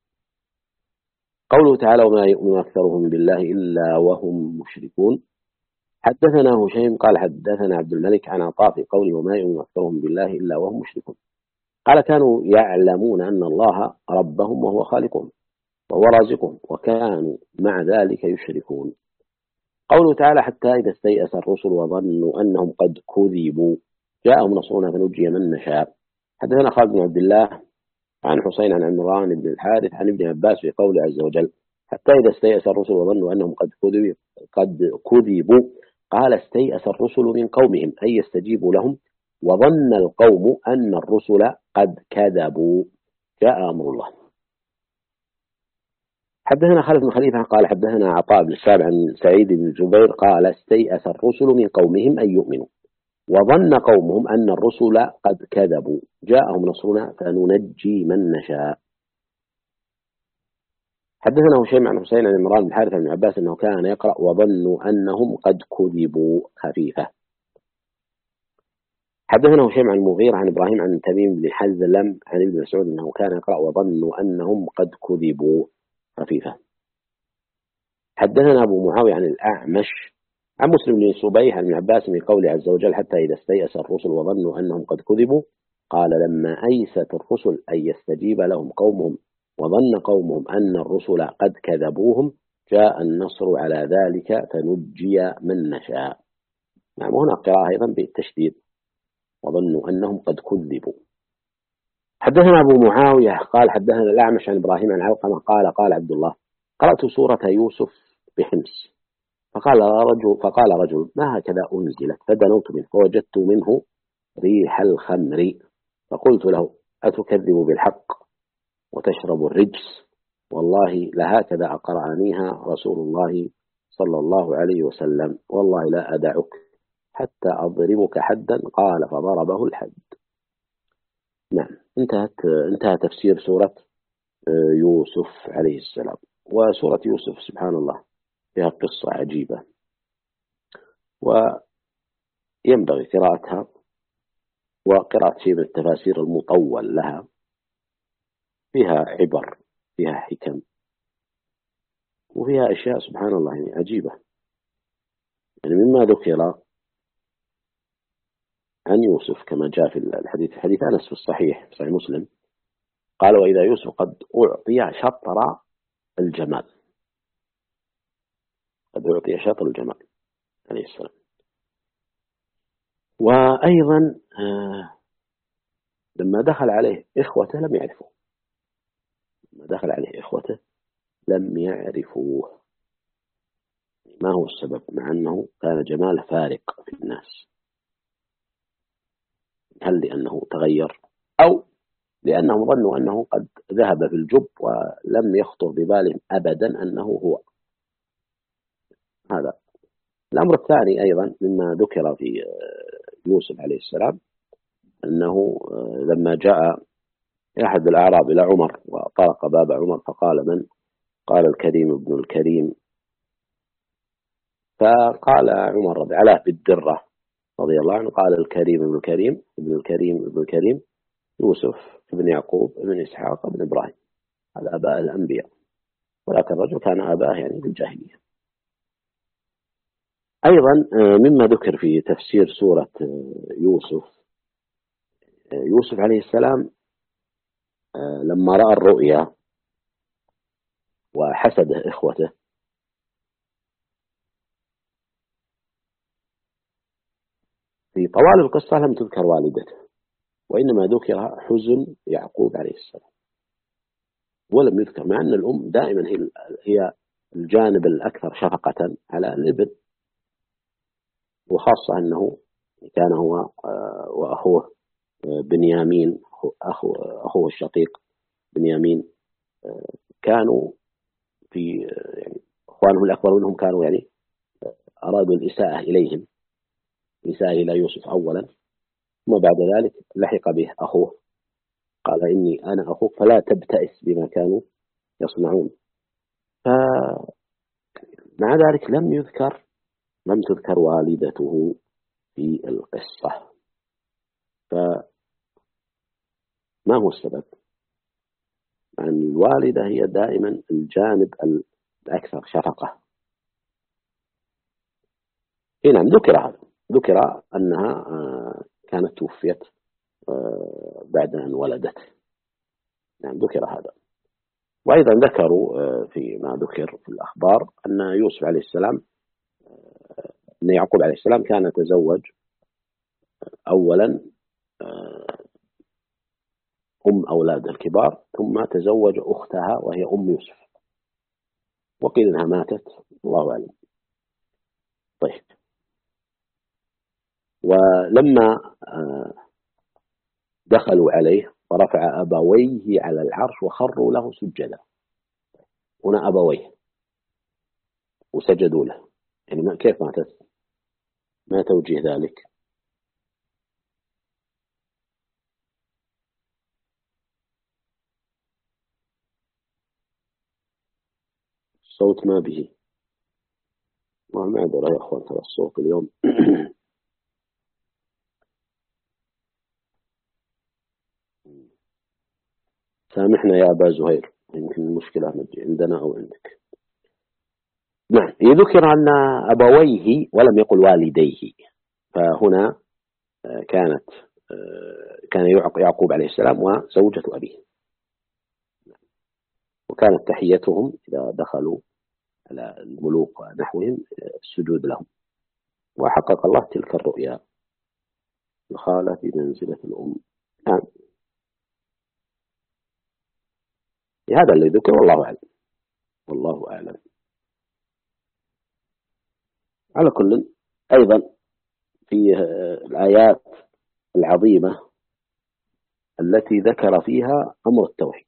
A: قوله تعالى وما يؤمن أكثرهم بالله إلا وهم مشركون. حدثنا هشيم قال حدثنا عبد الملك عن عطاء في قوله وما يؤمن أكثرهم بالله إلا وهم مشركون. قال كانوا يعلمون أن الله ربهم وهو خالقهم وهو رازقهم وكانوا مع ذلك يشركون. قوله تعالى حتى إذا استيأس الرسل وظنوا أنهم قد كذبوا جاءهم نصرنا فنجي من نشاء. حدثنا خالد بن عبد الله عن حسين عن عمران بن الحارث عن ابن عباس في قوله عز وجل حتى إذا استيأس الرسل وظنوا أنهم قد كذبوا قال استيأس الرسل من قومهم أي يستجيبوا لهم وظن القوم أن الرسل قد كذبوا جاء أمر الله. حدثنا خالد بن خليفة قال حدثنا عطاء بن السابع عن سعيد بن جبير قال استيأس الرسل من قومهم أن يؤمنوا وظن قومهم أن الرسل قد كذبوا جاءهم نصرنا فننجي من نشاء. حدثنا هشيم عن حسين عن عمران بن الحارث عن عباس أنه كان يقرأ وظنوا أنهم قد كذبوا خفيفة. حدثنا هشيم عن المغيرة عن إبراهيم عن تميم بن حزلم عن ابن مسعود أنه كان يقرأ وظنوا أنهم قد كذبوا خفيفة. حدثنا أبو معاوية عن الأعمش عن مسلم بن صبيح عن ابن عباس من قوله عز وجل حتى إذا استيأس الرسل وظنوا أنهم قد كذبوا قال لما أيست الرسل أن يستجيب لهم قومهم وظن قومهم أن الرسل قد كذبوهم جاء النصر على ذلك فنجي من نشاء. نعم هنا قراءة أيضا بالتشديد وظنوا أنهم قد كذبوا. حدثنا أبو معاوية قال حدثنا الأعمش عن إبراهيم عن علقمة قال عبد الله قرأت سورة يوسف بحمص فقال رجل ما هكذا أنزلت فدنوت منه فوجدت منه ريح الخمر فقلت له أتكذب بالحق وتشرب الرجس والله لهكذا أقرأنيها رسول الله صلى الله عليه وسلم والله لا أدعك حتى أضربك حدا قال فضربه الحد. نعم. انتهى تفسير سورة يوسف عليه السلام. وسورة يوسف سبحان الله فيها قصة عجيبة، وينبغي قراءتها وقراءة شيء من التفاسير المطول لها. فيها عبر، فيها حكم، وفيها أشياء سبحان الله يعني عجيبة. يعني مما ذكر عن يوسف كما جاء في الحديث، حديث أنس في الصحيح، في صحيح مسلم، قال: وإذا يوسف قد أعطي شطر الجمال، قد أعطي شطر الجمال عليه السلام. وأيضا لما دخل عليه إخوته لم يعرفوه، لما دخل عليه إخوته لم يعرفوه. ما هو السبب؟ مع أنه كان جمال فارق في الناس. هل لأنه تغير، أو لأنهم ظنوا أنه قد ذهب في الجب ولم يخطر ببالهم أبدا أنه هو هذا. الأمر الثاني أيضا مما ذكر في يوسف عليه السلام أنه لما جاء أحد الأعراب إلى عمر وطرق باب عمر فقال: من؟ قال: الكريم ابن الكريم. فقال عمر علاه بالدرة رضي الله عنه، قال: الكريم ابن الكريم ابن الكريم ابن الكريم يوسف ابن يعقوب ابن إسحاق ابن إبراهيم، هذا آباء الأنبياء، ولكن الرجل كان آباءه يعني في الجاهلية. أيضا مما ذكر في تفسير سورة يوسف عليه السلام لما رأى الرؤيا وحسده إخوته، في طوال القصة لم تذكر والدته، وإنما ذكر حزن يعقوب عليه السلام ولم يذكر، مع أن الأم دائما هي الجانب الأكثر شفقة على الابن، وخاصة أنه كان هو وأخوه بنيامين، أخوه الشقيق بنيامين، كانوا في يعني أخوانهم الأكبر منهم كانوا يعني أرادوا الإساءة إليهم، الإساءة إلى يوسف أولا، ثم بعد ذلك لحق به أخوه قال: إني أنا أخوك فلا تبتئس بما كانوا يصنعون. فمع ذلك لم تذكر والدته في القصة. فما هو السبب؟ أن الوالدة هي دائما الجانب الأكثر شفقة. نعم، ذكر أنها كانت توفيت بعد أن ولدت. نعم، ذكر هذا. وأيضا ذكروا فيما ذكر في الأخبار أن يوسف عليه السلام، أن يعقوب عليه السلام كان تزوج أولا أم أولاده الكبار، ثم تزوج أختها وهي أم يوسف، وقيل أنها ماتت، الله أعلم. طيب، ولما دخلوا عليه ورفع أبويه على العرش وخروا له سجدا، هنا أبويه وسجدوا له، يعني كيف ماتت؟ ما توجيه ذلك؟ الصوت ما به، ما أدري يا أخوان، ترى الصوت اليوم سامحنا يا أبا زهير، يمكن المشكلة عندنا أو عندك. نعم، يذكر أن أبويه ولم يقل والديه، فهنا كان يعقوب عليه السلام وزوجة أبيه، وكانت تحيتهم إذا دخلوا على الملوك ونحوهم السجود لهم. وحقق الله تلك الرؤيا، الخالة بمنزلة الأم. نعم، هذا اللي ذكر، والله أعلم، والله أعلم. على كل، أيضا في الآيات العظيمة التي ذكر فيها أمر التوحيد: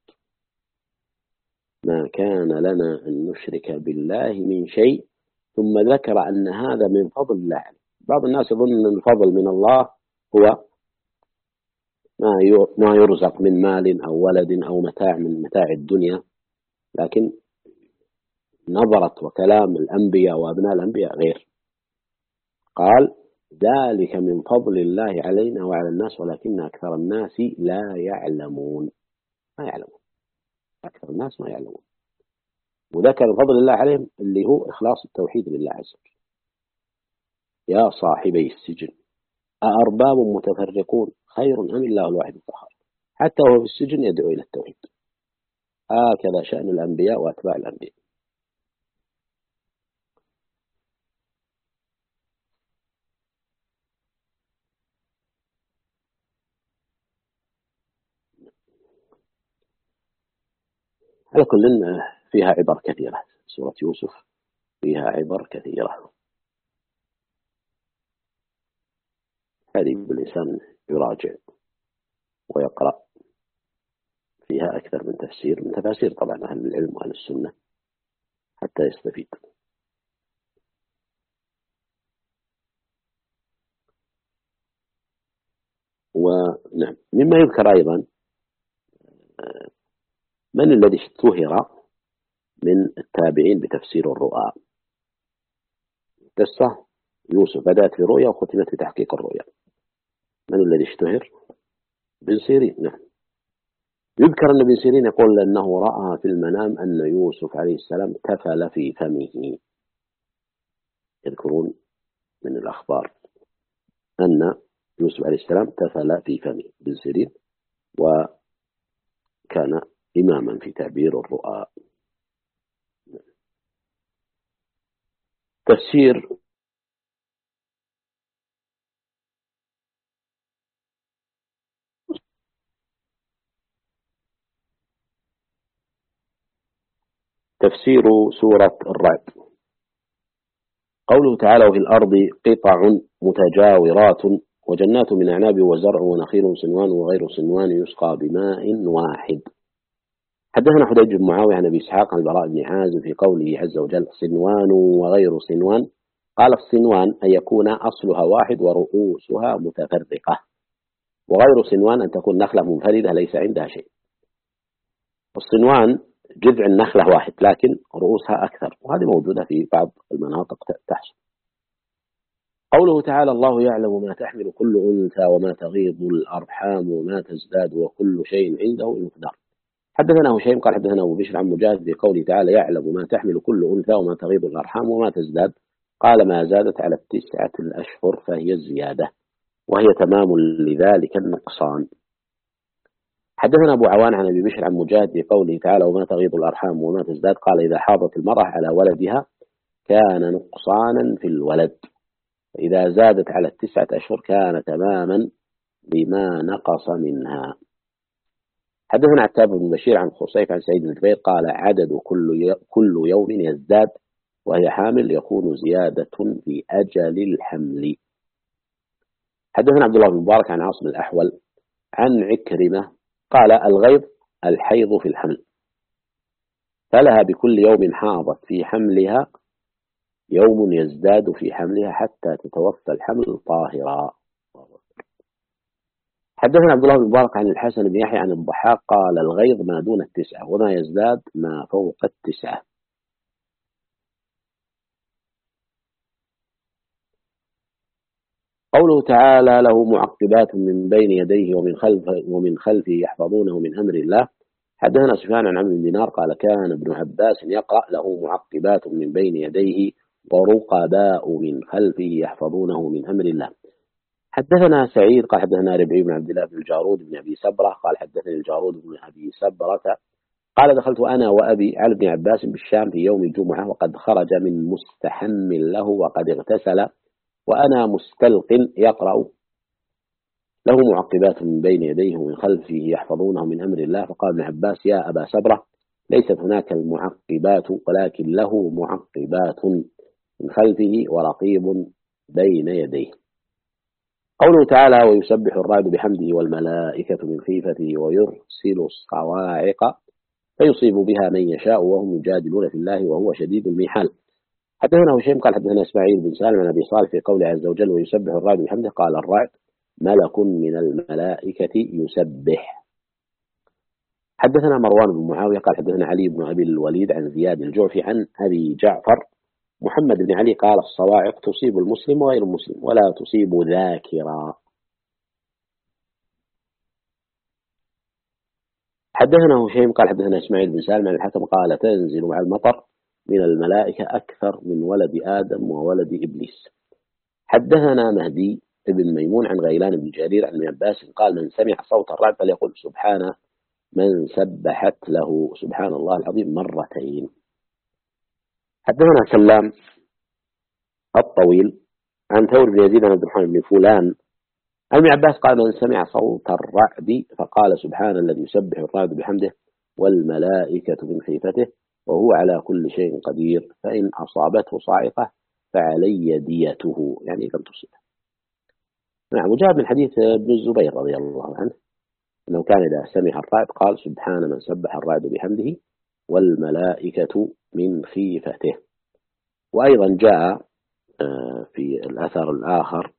A: ما كان لنا أن نشرك بالله من شيء، ثم ذكر أن هذا من فضل الله. بعض الناس يظن أن الفضل من الله هو ما يرزق من مال أو ولد أو متاع من متاع الدنيا، لكن نظرة وكلام الأنبياء وأبناء الأنبياء غير. قال ذلك من فضل الله علينا وعلى الناس ولكن أكثر الناس لا يعلمون. ما يعلمون، أكثر الناس ما يعلمون. وذكر فضل الله عليهم اللي هو إخلاص التوحيد لله عز وجل. يا صاحبي السجن أأرباب متفرقون خير أم الله الواحد القهار. حتى وهو في السجن يدعو إلى التوحيد. هكذا شأن الأنبياء وأتباع الأنبياء. على كل فيها عبر كثيرة. سورة يوسف فيها عبر كثيرة، هذه الإنسان يراجع ويقرأ فيها أكثر من تفسير، من تفاسير طبعا أهل العلم وأهل السنة، حتى يستفيد. ونعم، مما يذكر أيضا من الذي اشتهر من التابعين بتفسير الرؤى. قصة يوسف بدأت في رؤيا وختمت في تحقيق الرؤيا. من الذي اشتهر؟ ابن سيرين. نعم، يذكر أن ابن سيرين يقول أنه رأى في المنام أن يوسف عليه السلام تفل في فمه. يذكرون من الأخبار أن يوسف عليه السلام تفل في فمه. ابن سيرين وكان إماما في تعبير الرؤى. تفسير سورة الرعد. قوله تعالى وفي الأرض قطع متجاورات وجنات من أعناب وزرع ونخيل صنوان وغير صنوان يسقى بماء واحد. حدثنا حديج بن معاوية عن أبي إسحاق عن البراء بن عازب في قوله عز وجل صنوان وغير صنوان. قال الصنوان أن يكون أصلها واحد ورؤوسها متفرقة، وغير صنوان أن تكون نخلة منفردة ليس عندها شيء. الصنوان جذع النخلة واحد لكن رؤوسها أكثر، وهذه موجودة في بعض المناطق تحصل. قوله تعالى الله يعلم ما تحمل كل أنثى وما تغيض الأرحام وما تزداد وكل شيء عنده بمقدار. حدثنا هشيم قال حدثنا أبو بشر عن مجاهد بقوله تعالى يعلم ما تحمل كل أنثى وما تغيض الأرحام وما تزداد. قال ما زادت على 9 أشهر فهي الزيادة، وهي تمام لذلك النقصان. حدثنا أبو عوان عن أبي بشر عن مجاهد بقوله تعالى وما تغيض الأرحام وما تزداد. قال إذا حاضت المرأة على ولدها كان نقصانا في الولد، فإذا زادت على 9 أشهر كان تماما بما نقص منها. حدثنا عتاب بن بشير عن خصيف عن سعيد بن جبير قال عدد كل يوم يزداد وهي حامل يكون زيادة في أجل الحمل. حدثنا عبد الله بن مبارك عن عاصم الأحول عن عكرمة قال الغيظ الحيض في الحمل، فلها بكل يوم حاضت في حملها يوم يزداد في حملها حتى تتوفى الحمل طاهرا. حدثنا عبد الله بن مبارك عن الحسن بن يحيى عن الضحاك قال الغيظ ما دون 9 وما يزداد ما فوق 9. قوله تعالى له معقبات من بين يديه ومن خلفه يحفظونه من أمر الله. حدثنا سفيان عن عمرو بن دينار قال كان ابن عباس يقرأ له معقبات من بين يديه ورقباء من خلفه يحفظونه من أمر الله. حدثنا سعيد قال حدثنا ربعي بن عبد الله بن الجارود بن أبي سبرة قال حدثني الجارود بن أبي سبرة قال دخلت أنا وأبي على ابن عباس بالشام في يوم الجمعة وقد خرج من مستحم له وقد اغتسل وأنا مستلق يقرأ له معقبات من بين يديه ومن خلفه يحفظونه من أمر الله. فقال ابن عباس يا أبا سبرة ليست هناك المعقبات ولكن له معقبات من خلفه ورقيب بين يديه. قوله تعالى ويسبح الرعد بحمده والملائكة من خيفته ويرسل الصواعق فيصيب بها من يشاء وهم يجادلون في الله وهو شديد المحال. حدثنا هشيم قال حدثنا إسماعيل بن سالم عن أبي صالح في قوله عز وجل ويسبح الرعد بحمده قال الرعد ملك من الملائكة يسبح. حدثنا مروان بن معاوية قال حدثنا علي بن أبي الوليد عن زياد الجعفي عن أبي جعفر محمد بن علي قال الصواعق تصيب المسلم وغير المسلم ولا تصيب ذاكرا. حدثنا هشيم قال حدثنا إسماعيل بن سالم عن الحكم قال تنزل مع المطر من الملائكة أكثر من ولد آدم وولد إبليس. حدثنا مهدي بن ميمون عن غيلان بن جرير عن ابن عباس قال من سمع صوت الرعد فليقل سبحان من سبحت له سبحان الله العظيم مرتين. حدثنا سلام الطويل عن ثور بن يزيد عن عبد الرحمن بن فلان عن ابن عباس قال من سمع صوت الرعد فقال سبحان الذي يسبح الرعد بحمده والملائكة من خيفته وهو على كل شيء قدير فإن أصابته صاعقة فعلي ديته يعني لم تصبه. نعم. وجاء من حديث ابن الزبير رضي الله عنه أنه كان إذا سمع الرعد قال سبحان من سبح الرعد بحمده والملائكة من خيفته. وأيضا جاء في الأثر الآخر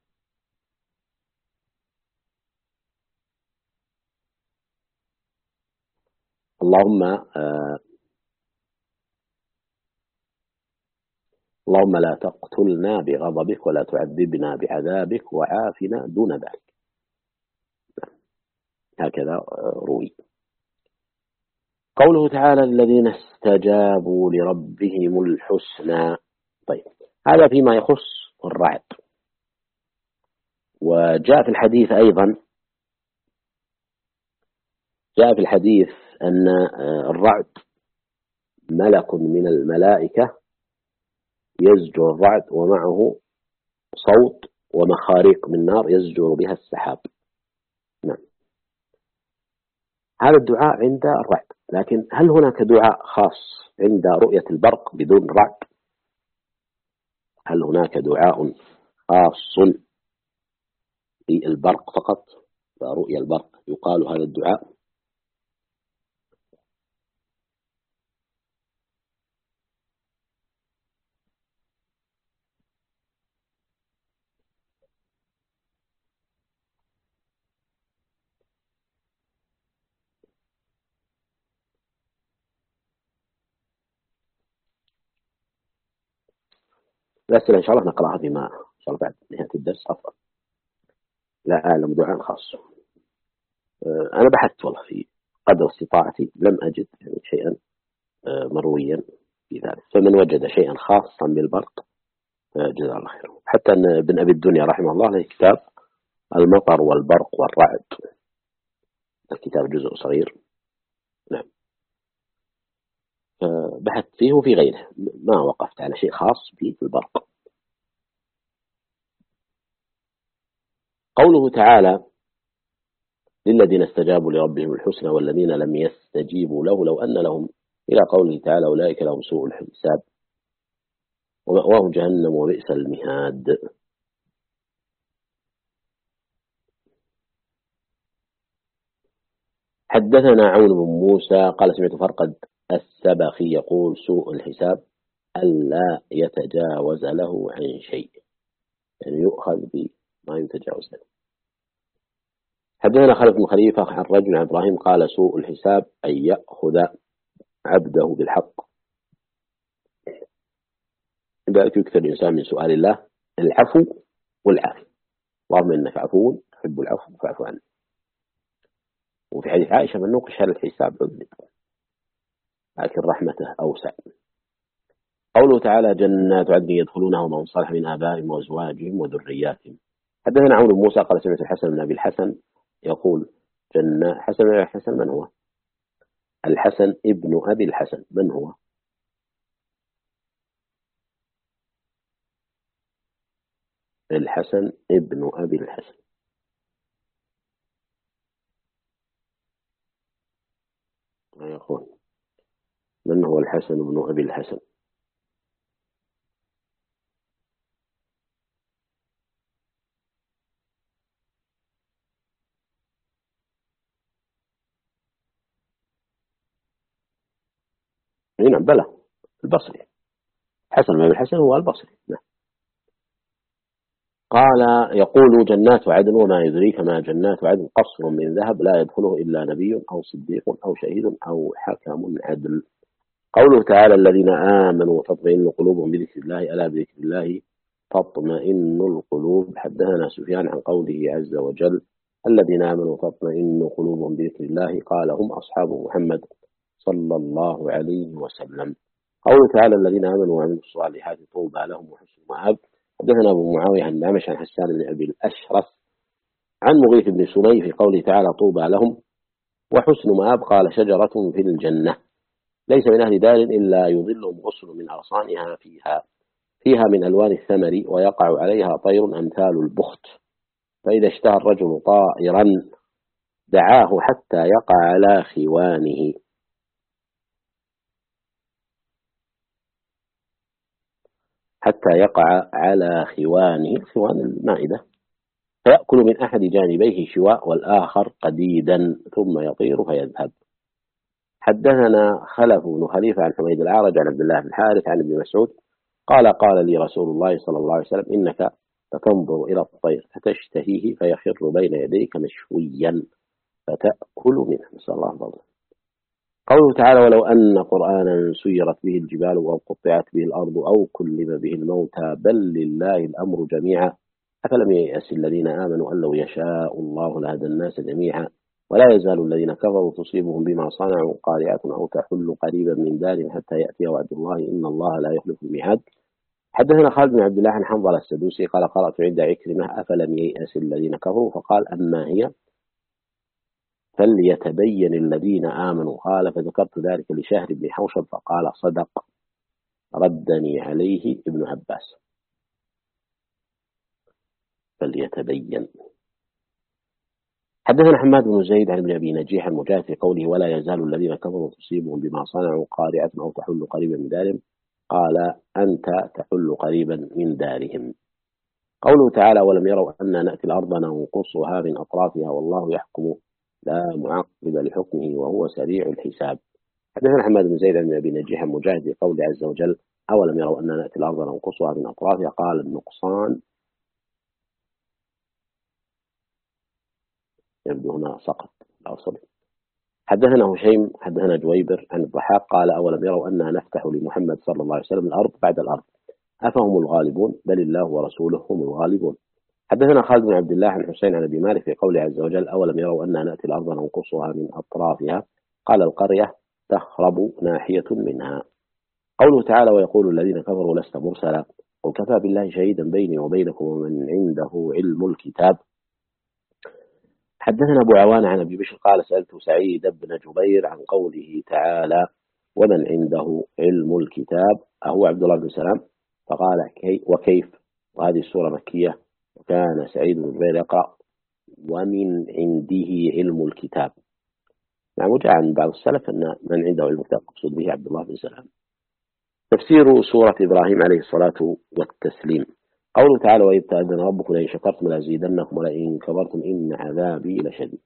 A: اللهم لا تقتلنا بغضبك ولا تعذبنا بعذابك وعافنا دون ذلك. هكذا روي. قوله تعالى الذين استجابوا لربهم الحسنى. طيب هذا فيما يخص الرعد. وجاء في الحديث أيضا أن الرعد ملك من الملائكة يزجر الرعد ومعه صوت ومخاريق من نار يزجر بها السحاب. نعم. هذا الدعاء عند الرعد. لكن هل هناك دعاء خاص عند رؤية البرق بدون رعد؟ هل هناك دعاء خاص بالبرق فقط فرؤية البرق يقال هذا الدعاء؟ الأسئلة إن شاء الله نقرأها فيما إن شاء الله بعد نهاية الدرس أفضل. لا أعلم دعاء خاص. أنا بحثت والله في قدر استطاعتي لم أجد يعني شيئا مرويا في ذلك. فمن وجد شيئا خاصا بالبرق جزاه الله خير. حتى أن ابن أبي الدنيا رحمه الله له كتاب المطر والبرق والرعد. الكتاب جزء صغير. نعم. بحثت فيه وفي غيره ما وقفت على شيء خاص بالبرق. قوله تعالى للذين استجابوا لربهم الحسنى والذين لم يستجيبوا له لو أن لهم إلى قوله تعالى أولئك لهم سوء الحساب ومأواهم جهنم وبئس المهاد. حدثنا عون بن موسى قال سمعت فرقد السبخي يقول سوء الحساب ألا يتجاوز له عن شيء يعني يؤخذ بما يتجاوز له. حدثنا خالد بن خليفة عن رجل عن إبراهيم قال سوء الحساب أن يأخذ عبده بالحق. لذلك يكثر الإنسان من سؤال الله العفو والعافية. اللهم إنك عفو تحب العفو فاعف عنه. وفي حديث عائشة من نوقش على الحساب عذب لكن رحمته أوسع. قوله تعالى جنات عدن يدخلونها ومن صلح من آبائهم وأزواجهم وذرياتهم. حدثنا عون بن موسى قال سمعت الحسن بن أبي الحسن يقول حسن بن أبي الحسن من هو؟ الحسن ابن أبي الحسن من هو؟ الحسن ابن أبي الحسن يا أخوان من هو الحسن ابن أبي الحسن؟ نعم بلى البصري. حسن بن أبي الحسن هو البصري. نعم. قال يقول جنات عدن وما يدريك ما جنات عدن قصر من ذهب لا يدخله إلا نبي أو صديق أو شهيد أو حكم عدل. قوله تعالى الذين آمنوا وتطمئن قلوبهم بذكر الله ألا بذكر الله تطمئن القلوب. حدثنا سفيان عن قوله عز وجل الذين آمنوا وتطمئن قلوبهم بذكر الله قال هم أصحاب محمد صلى الله عليه وسلم. قوله تعالى الذين آمنوا وعملوا الصالحات طوبى لهم وحسن مآب. حدثنا أبو معاوية عن الأعمش عن حسان بن أبي الأشرف عن مغيث بن سمي في قوله تعالى طوبى لهم وحسن مآب قال شجرة في الجنة ليس من أهل دار إلا يظلهم غصن من أغصانها فيها من ألوان الثمر ويقع عليها طير أمثال البخت فإذا اشتهى الرجل طائرا دعاه حتى يقع على خوانه خوان المائدة فيأكل من أحد جانبيه شواء والآخر قديدا ثم يطير فيذهب. حدثنا خلف بن خليفة عن حميد الأعرج عن عبد الله بن الحارث عن ابن مسعود قال لي رسول الله صلى الله عليه وسلم إنك فتنظر إلى الطير فتشتهيه فيخر بين يديك مشويا فتأكل منه. نسأل الله الفضل. قوله تعالى ولو أن قرآنا سيرت به الجبال أو قطعت به الأرض أو كلم به الموتى بل لله الأمر جميعا أفلم ييأس الذين آمنوا أن لو يشاء الله لهدى الناس جميعا ولا يزال الذين كفروا تصيبهم بما صنعوا قارعة أو تحل قريبا من دار حتى يأتي وعد الله إن الله لا يخلف الميعاد. حدثنا خالد بن عبد الله عن حنظلة السدوسي قال قرأت عند عكرمة أفلم ييأس الذين كفروا فقال أما هي فليتبين الذين آمنوا قال فذكرت ذلك لشهر بن حوشب فقال صدق ردني عليه ابن عباس. فليتبين. حدثنا حماد بن زيد عن ابن أبي نجيح المجاهد في قوله ولا يزال الذين كفروا تصيبهم بما صنعوا قارعة أو تحل قريبا من دارهم قال أنت تحل قريبا من دارهم. قوله تعالى ولم يروا أننا نأتي الأرض ننقصها من أطرافها والله يحكم لا معقب لحكمه وهو سريع الحساب. حدثنا حماد بن زيد عن أبي نجيح المجاهد في قوله عز وجل أولم يروا أننا نأتي الأرض ننقصها من أطرافها قال النقصان يبدو هنا سقط الأصل. حدثنا هشيم حدثنا جويبر عن الضحاك قال أولم يروا أننا نفتح لمحمد صلى الله عليه وسلم الأرض بعد الأرض أفهم الغالبون بل الله ورسوله هم الغالبون. حدثنا خالد بن عبد الله عن حسين عن أبي مالك في قوله عز وجل أولم يروا أننا نأتي الأرض ننقصها من أطرافها قال القرية تخرب ناحية منها. قوله تعالى ويقول الذين كفروا لست مرسلا قل كفى بالله شهيدا بيني وبينكم ومن عنده علم الكتاب. حدثنا أبو عوان عن أبي بشر قال سألت سعيد بن جبير عن قوله تعالى ومن عنده علم الكتاب أهو عبد الله بن سلام فقال وكيف وهذه السورة مكية وكان سعيد بن جبير يقرأ ومن عنده علم الكتاب. نعم وجاء عن بعض السلف أن من عنده علم الكتاب مقصود به عبد الله بن سلام. تفسير سورة إبراهيم عليه الصلاة والتسليم. قوله تعالى وإذ تأذن ربكم لئن شكرتم لأزيدنكم ولئن كفرتم إن عذابي لشديد.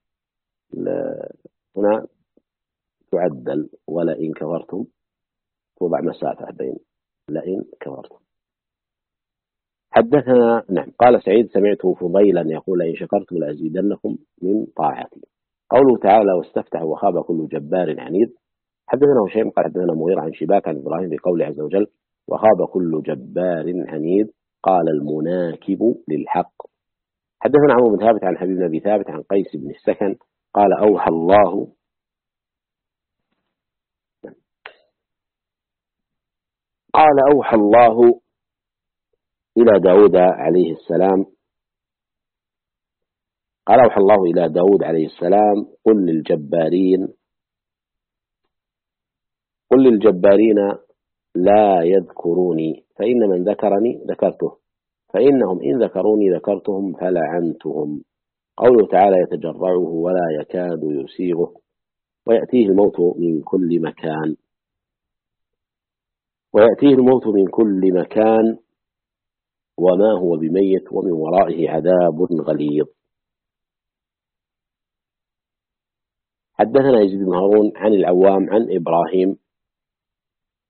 A: هنا تعدل ولئن كفرتم توضع مسافة بين لئن كفرتم. حدثنا نعم قال سعيد سمعت فضيلا يقول لئن شكرتم لأزيدنكم من طاعتي. قوله تعالى واستفتحوا وخاب كل جبار عنيد. حدثنا هشيم قال حدثنا مغيرة عن شباك عن إبراهيم بقوله عز وجل وخاب كل جبار عنيد قال المناكب للحق. حدثنا عمرو بن ثابت عن حبيب بن أبي ثابت عن قيس بن السكن قال أوحى الله إلى داود عليه السلام قال أوحى الله إلى داود عليه السلام قل للجبارين لا يذكروني فإن من ذكرني ذكرته فإنهم إن ذكروني ذكرتهم فلعنتهم. قوله تعالى يتجرعه ولا يكاد يسيغه ويأتيه الموت من كل مكان وما هو بميت ومن ورائه عذاب غليظ. حدثنا يزيد بن هارون عن العوام عن إبراهيم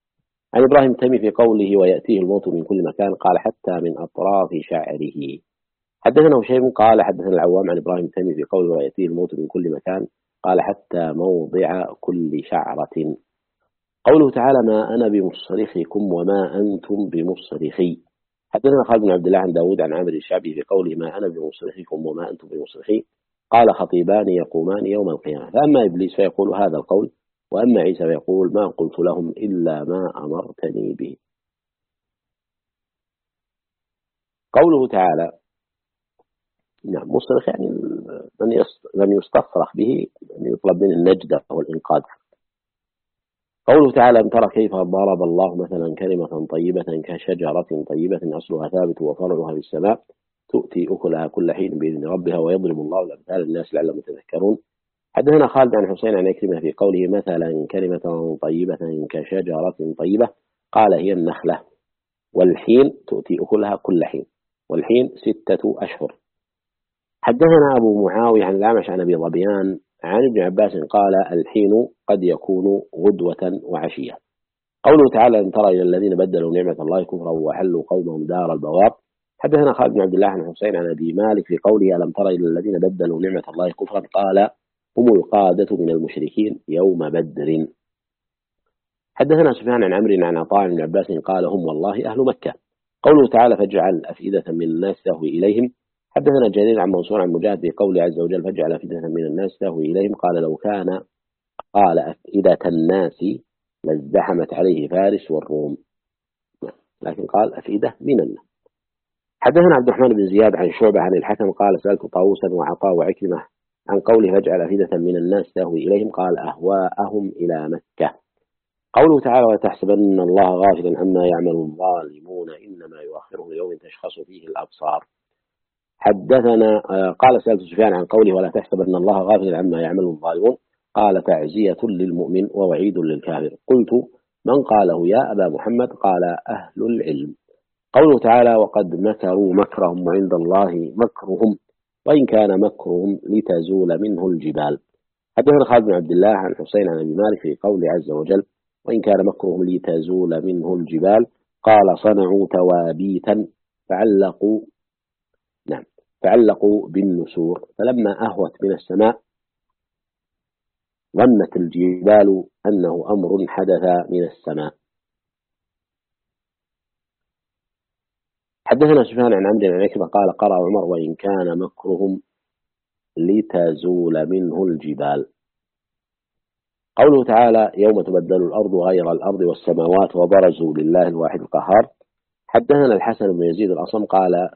A: تيمي في قوله ويأتيه الموت من كل مكان قال حتى من أطراف شعره حدثنا هشيم قال حدثنا العوام عن إبراهيم التيمي في قوله ويأتيه الموت من كل مكان قال حتى موضع كل شعرة. قوله تعالى ما أنا بمصرخكم وما أنتم بمصرخي. حدثنا خالد بن عبد الله عن داود عن عامر الشعبي في قوله ما أنا بمصرخكم وما أنتم بمصرخي قال خطيبان يقومان يوم القيامة. فأما إبليس فيقول هذا القول، وأما عيسى فيقول ما قلت لهم إلا ما أمرتني به. قوله تعالى نعم مصرخ يعني من يستصرخ به، من يطلب منه النجدة والإنقاذ. قوله تعالى ألم ترى كيف ضرب الله مثلا كلمة طيبة كشجرة طيبة أصلها ثابت وفرعها في السماء تؤتي أكلها كل حين بإذن ربها ويضرب الله الأمثال للناس لعلهم يتذكرون. حدثنا خالد عن حسين عن عكرمة في قوله مثلا كلمة طيبة كشجرة طيبة قال هي النخلة، والحين تؤتي أكلها كل حين، والحين 6 أشهر. حدثنا أبو معاوية عن الأعمش عن أبي ظبيان عن ابن عباس قال الحين قد يكون غدوة وعشية. قوله تعالى أن ترى إلى الذين بدلوا نعمة الله كفرا وحلوا قومهم دار البوار. حدثنا خالد بن عبد الله عن حسين عن أبي مالك في قوله ألم ترى إلى الذين بدلوا نعمة الله كفرا قال هم القادة من المشركين يوم بدر. حدثنا سفيان عن عمرو عن عطاء بن عباس قال هم والله أهل مكة. قوله تعالى فاجعل أفئدة من الناس تهوي إليهم. حدثنا جرير عن منصور عن مجاهد في قوله عز وجل فاجعل أفئدة من الناس تهوي إليهم قال لو كان قال أفئدة الناس لازدحمت عليه فارس والروم، لكن قال أفئدة من الناس. حدثنا عبد الرحمن بن زياد عن شعبة عن الحكم قال سألت طاووسا وعطاء وعكرمة عن قوله فاجعل أفئدة من الناس تهوي إليهم قال أهواءهم إلى مكة. قوله تعالى وتحسبن الله غافلا عما يعمل الظالمون إنما يؤخرهم ليوم تشخص فيه الأبصار. حدثنا قال سألت سفيان عن قوله ولا تحسبن الله غافلا عما يعمل الظالمون قال تعزية للمؤمن ووعيد للكافر. قلت من قاله يا أبا محمد قال أهل العلم. قوله تعالى وقد مكروا مكرهم وعند الله مكرهم وإن كان مكرهم لتزول منه الجبال. حدثنا خالد بن عبد الله عن حسين عن أبي مالك في قوله عز وجل وإن كان مكرهم لتزول منه الجبال قال صنعوا توابيتا فعلقوا بالنسور فلما أهوت من السماء ظنت الجبال أنه أمر حدث من السماء. حدثنا سفيان عن عمرو عن عكرمة قال قرأ عمر وإن كان مكرهم لتزول منه الجبال. قوله تعالى يوم تبدل الأرض غير الأرض والسماوات وبرزوا لله الواحد القهار. حدثنا الحسن بن يزيد الأصم قال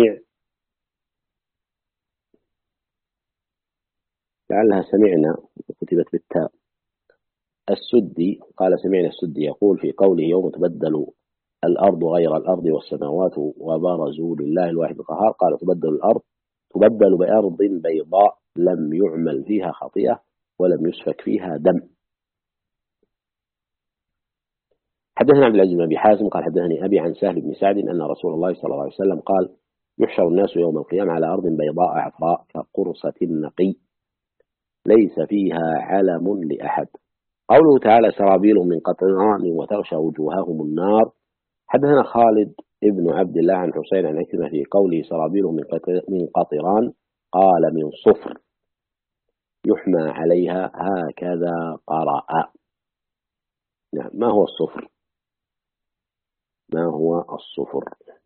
A: لعلها سمعنا كتبت بالتاء السدي قال سمعنا السدي يقول في قوله يوم تبدل الأرض غير الأرض والسماوات وبرزوا لله الواحد القهار قال تبدل الأرض تبدل بأرض بيضاء لم يعمل فيها خطيئة ولم يسفك فيها دم. حدثنا عبد العزيز بن أبي حازم قال حدثني أبي عن سهل بن سعد أن رسول الله صلى الله عليه وسلم قال يحشر الناس يوم القيامة على أرض بيضاء عفراء كقرصة النقي ليس فيها علم لأحد. قوله تعالى سرابيلهم من قطران وتغشى وجوههم النار. حدثنا خالد ابن عبد الله عن حسين عن عكرمة في قوله سرابيلهم من قطران قال من صفر يحمى عليها هكذا قرأ. نعم ما هو الصفر؟ ما هو الصفر؟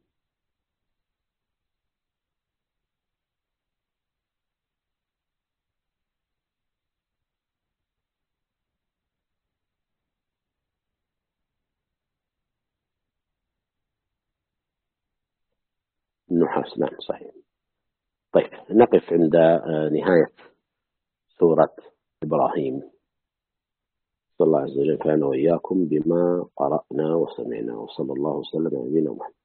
A: النحاس. نعم صحيح. طيب نقف عند نهاية سورة إبراهيم. صلى الله عز وجل فعلنا وإياكم بما قرأنا وسمعنا وصلى الله وسلم على نبينا محمد.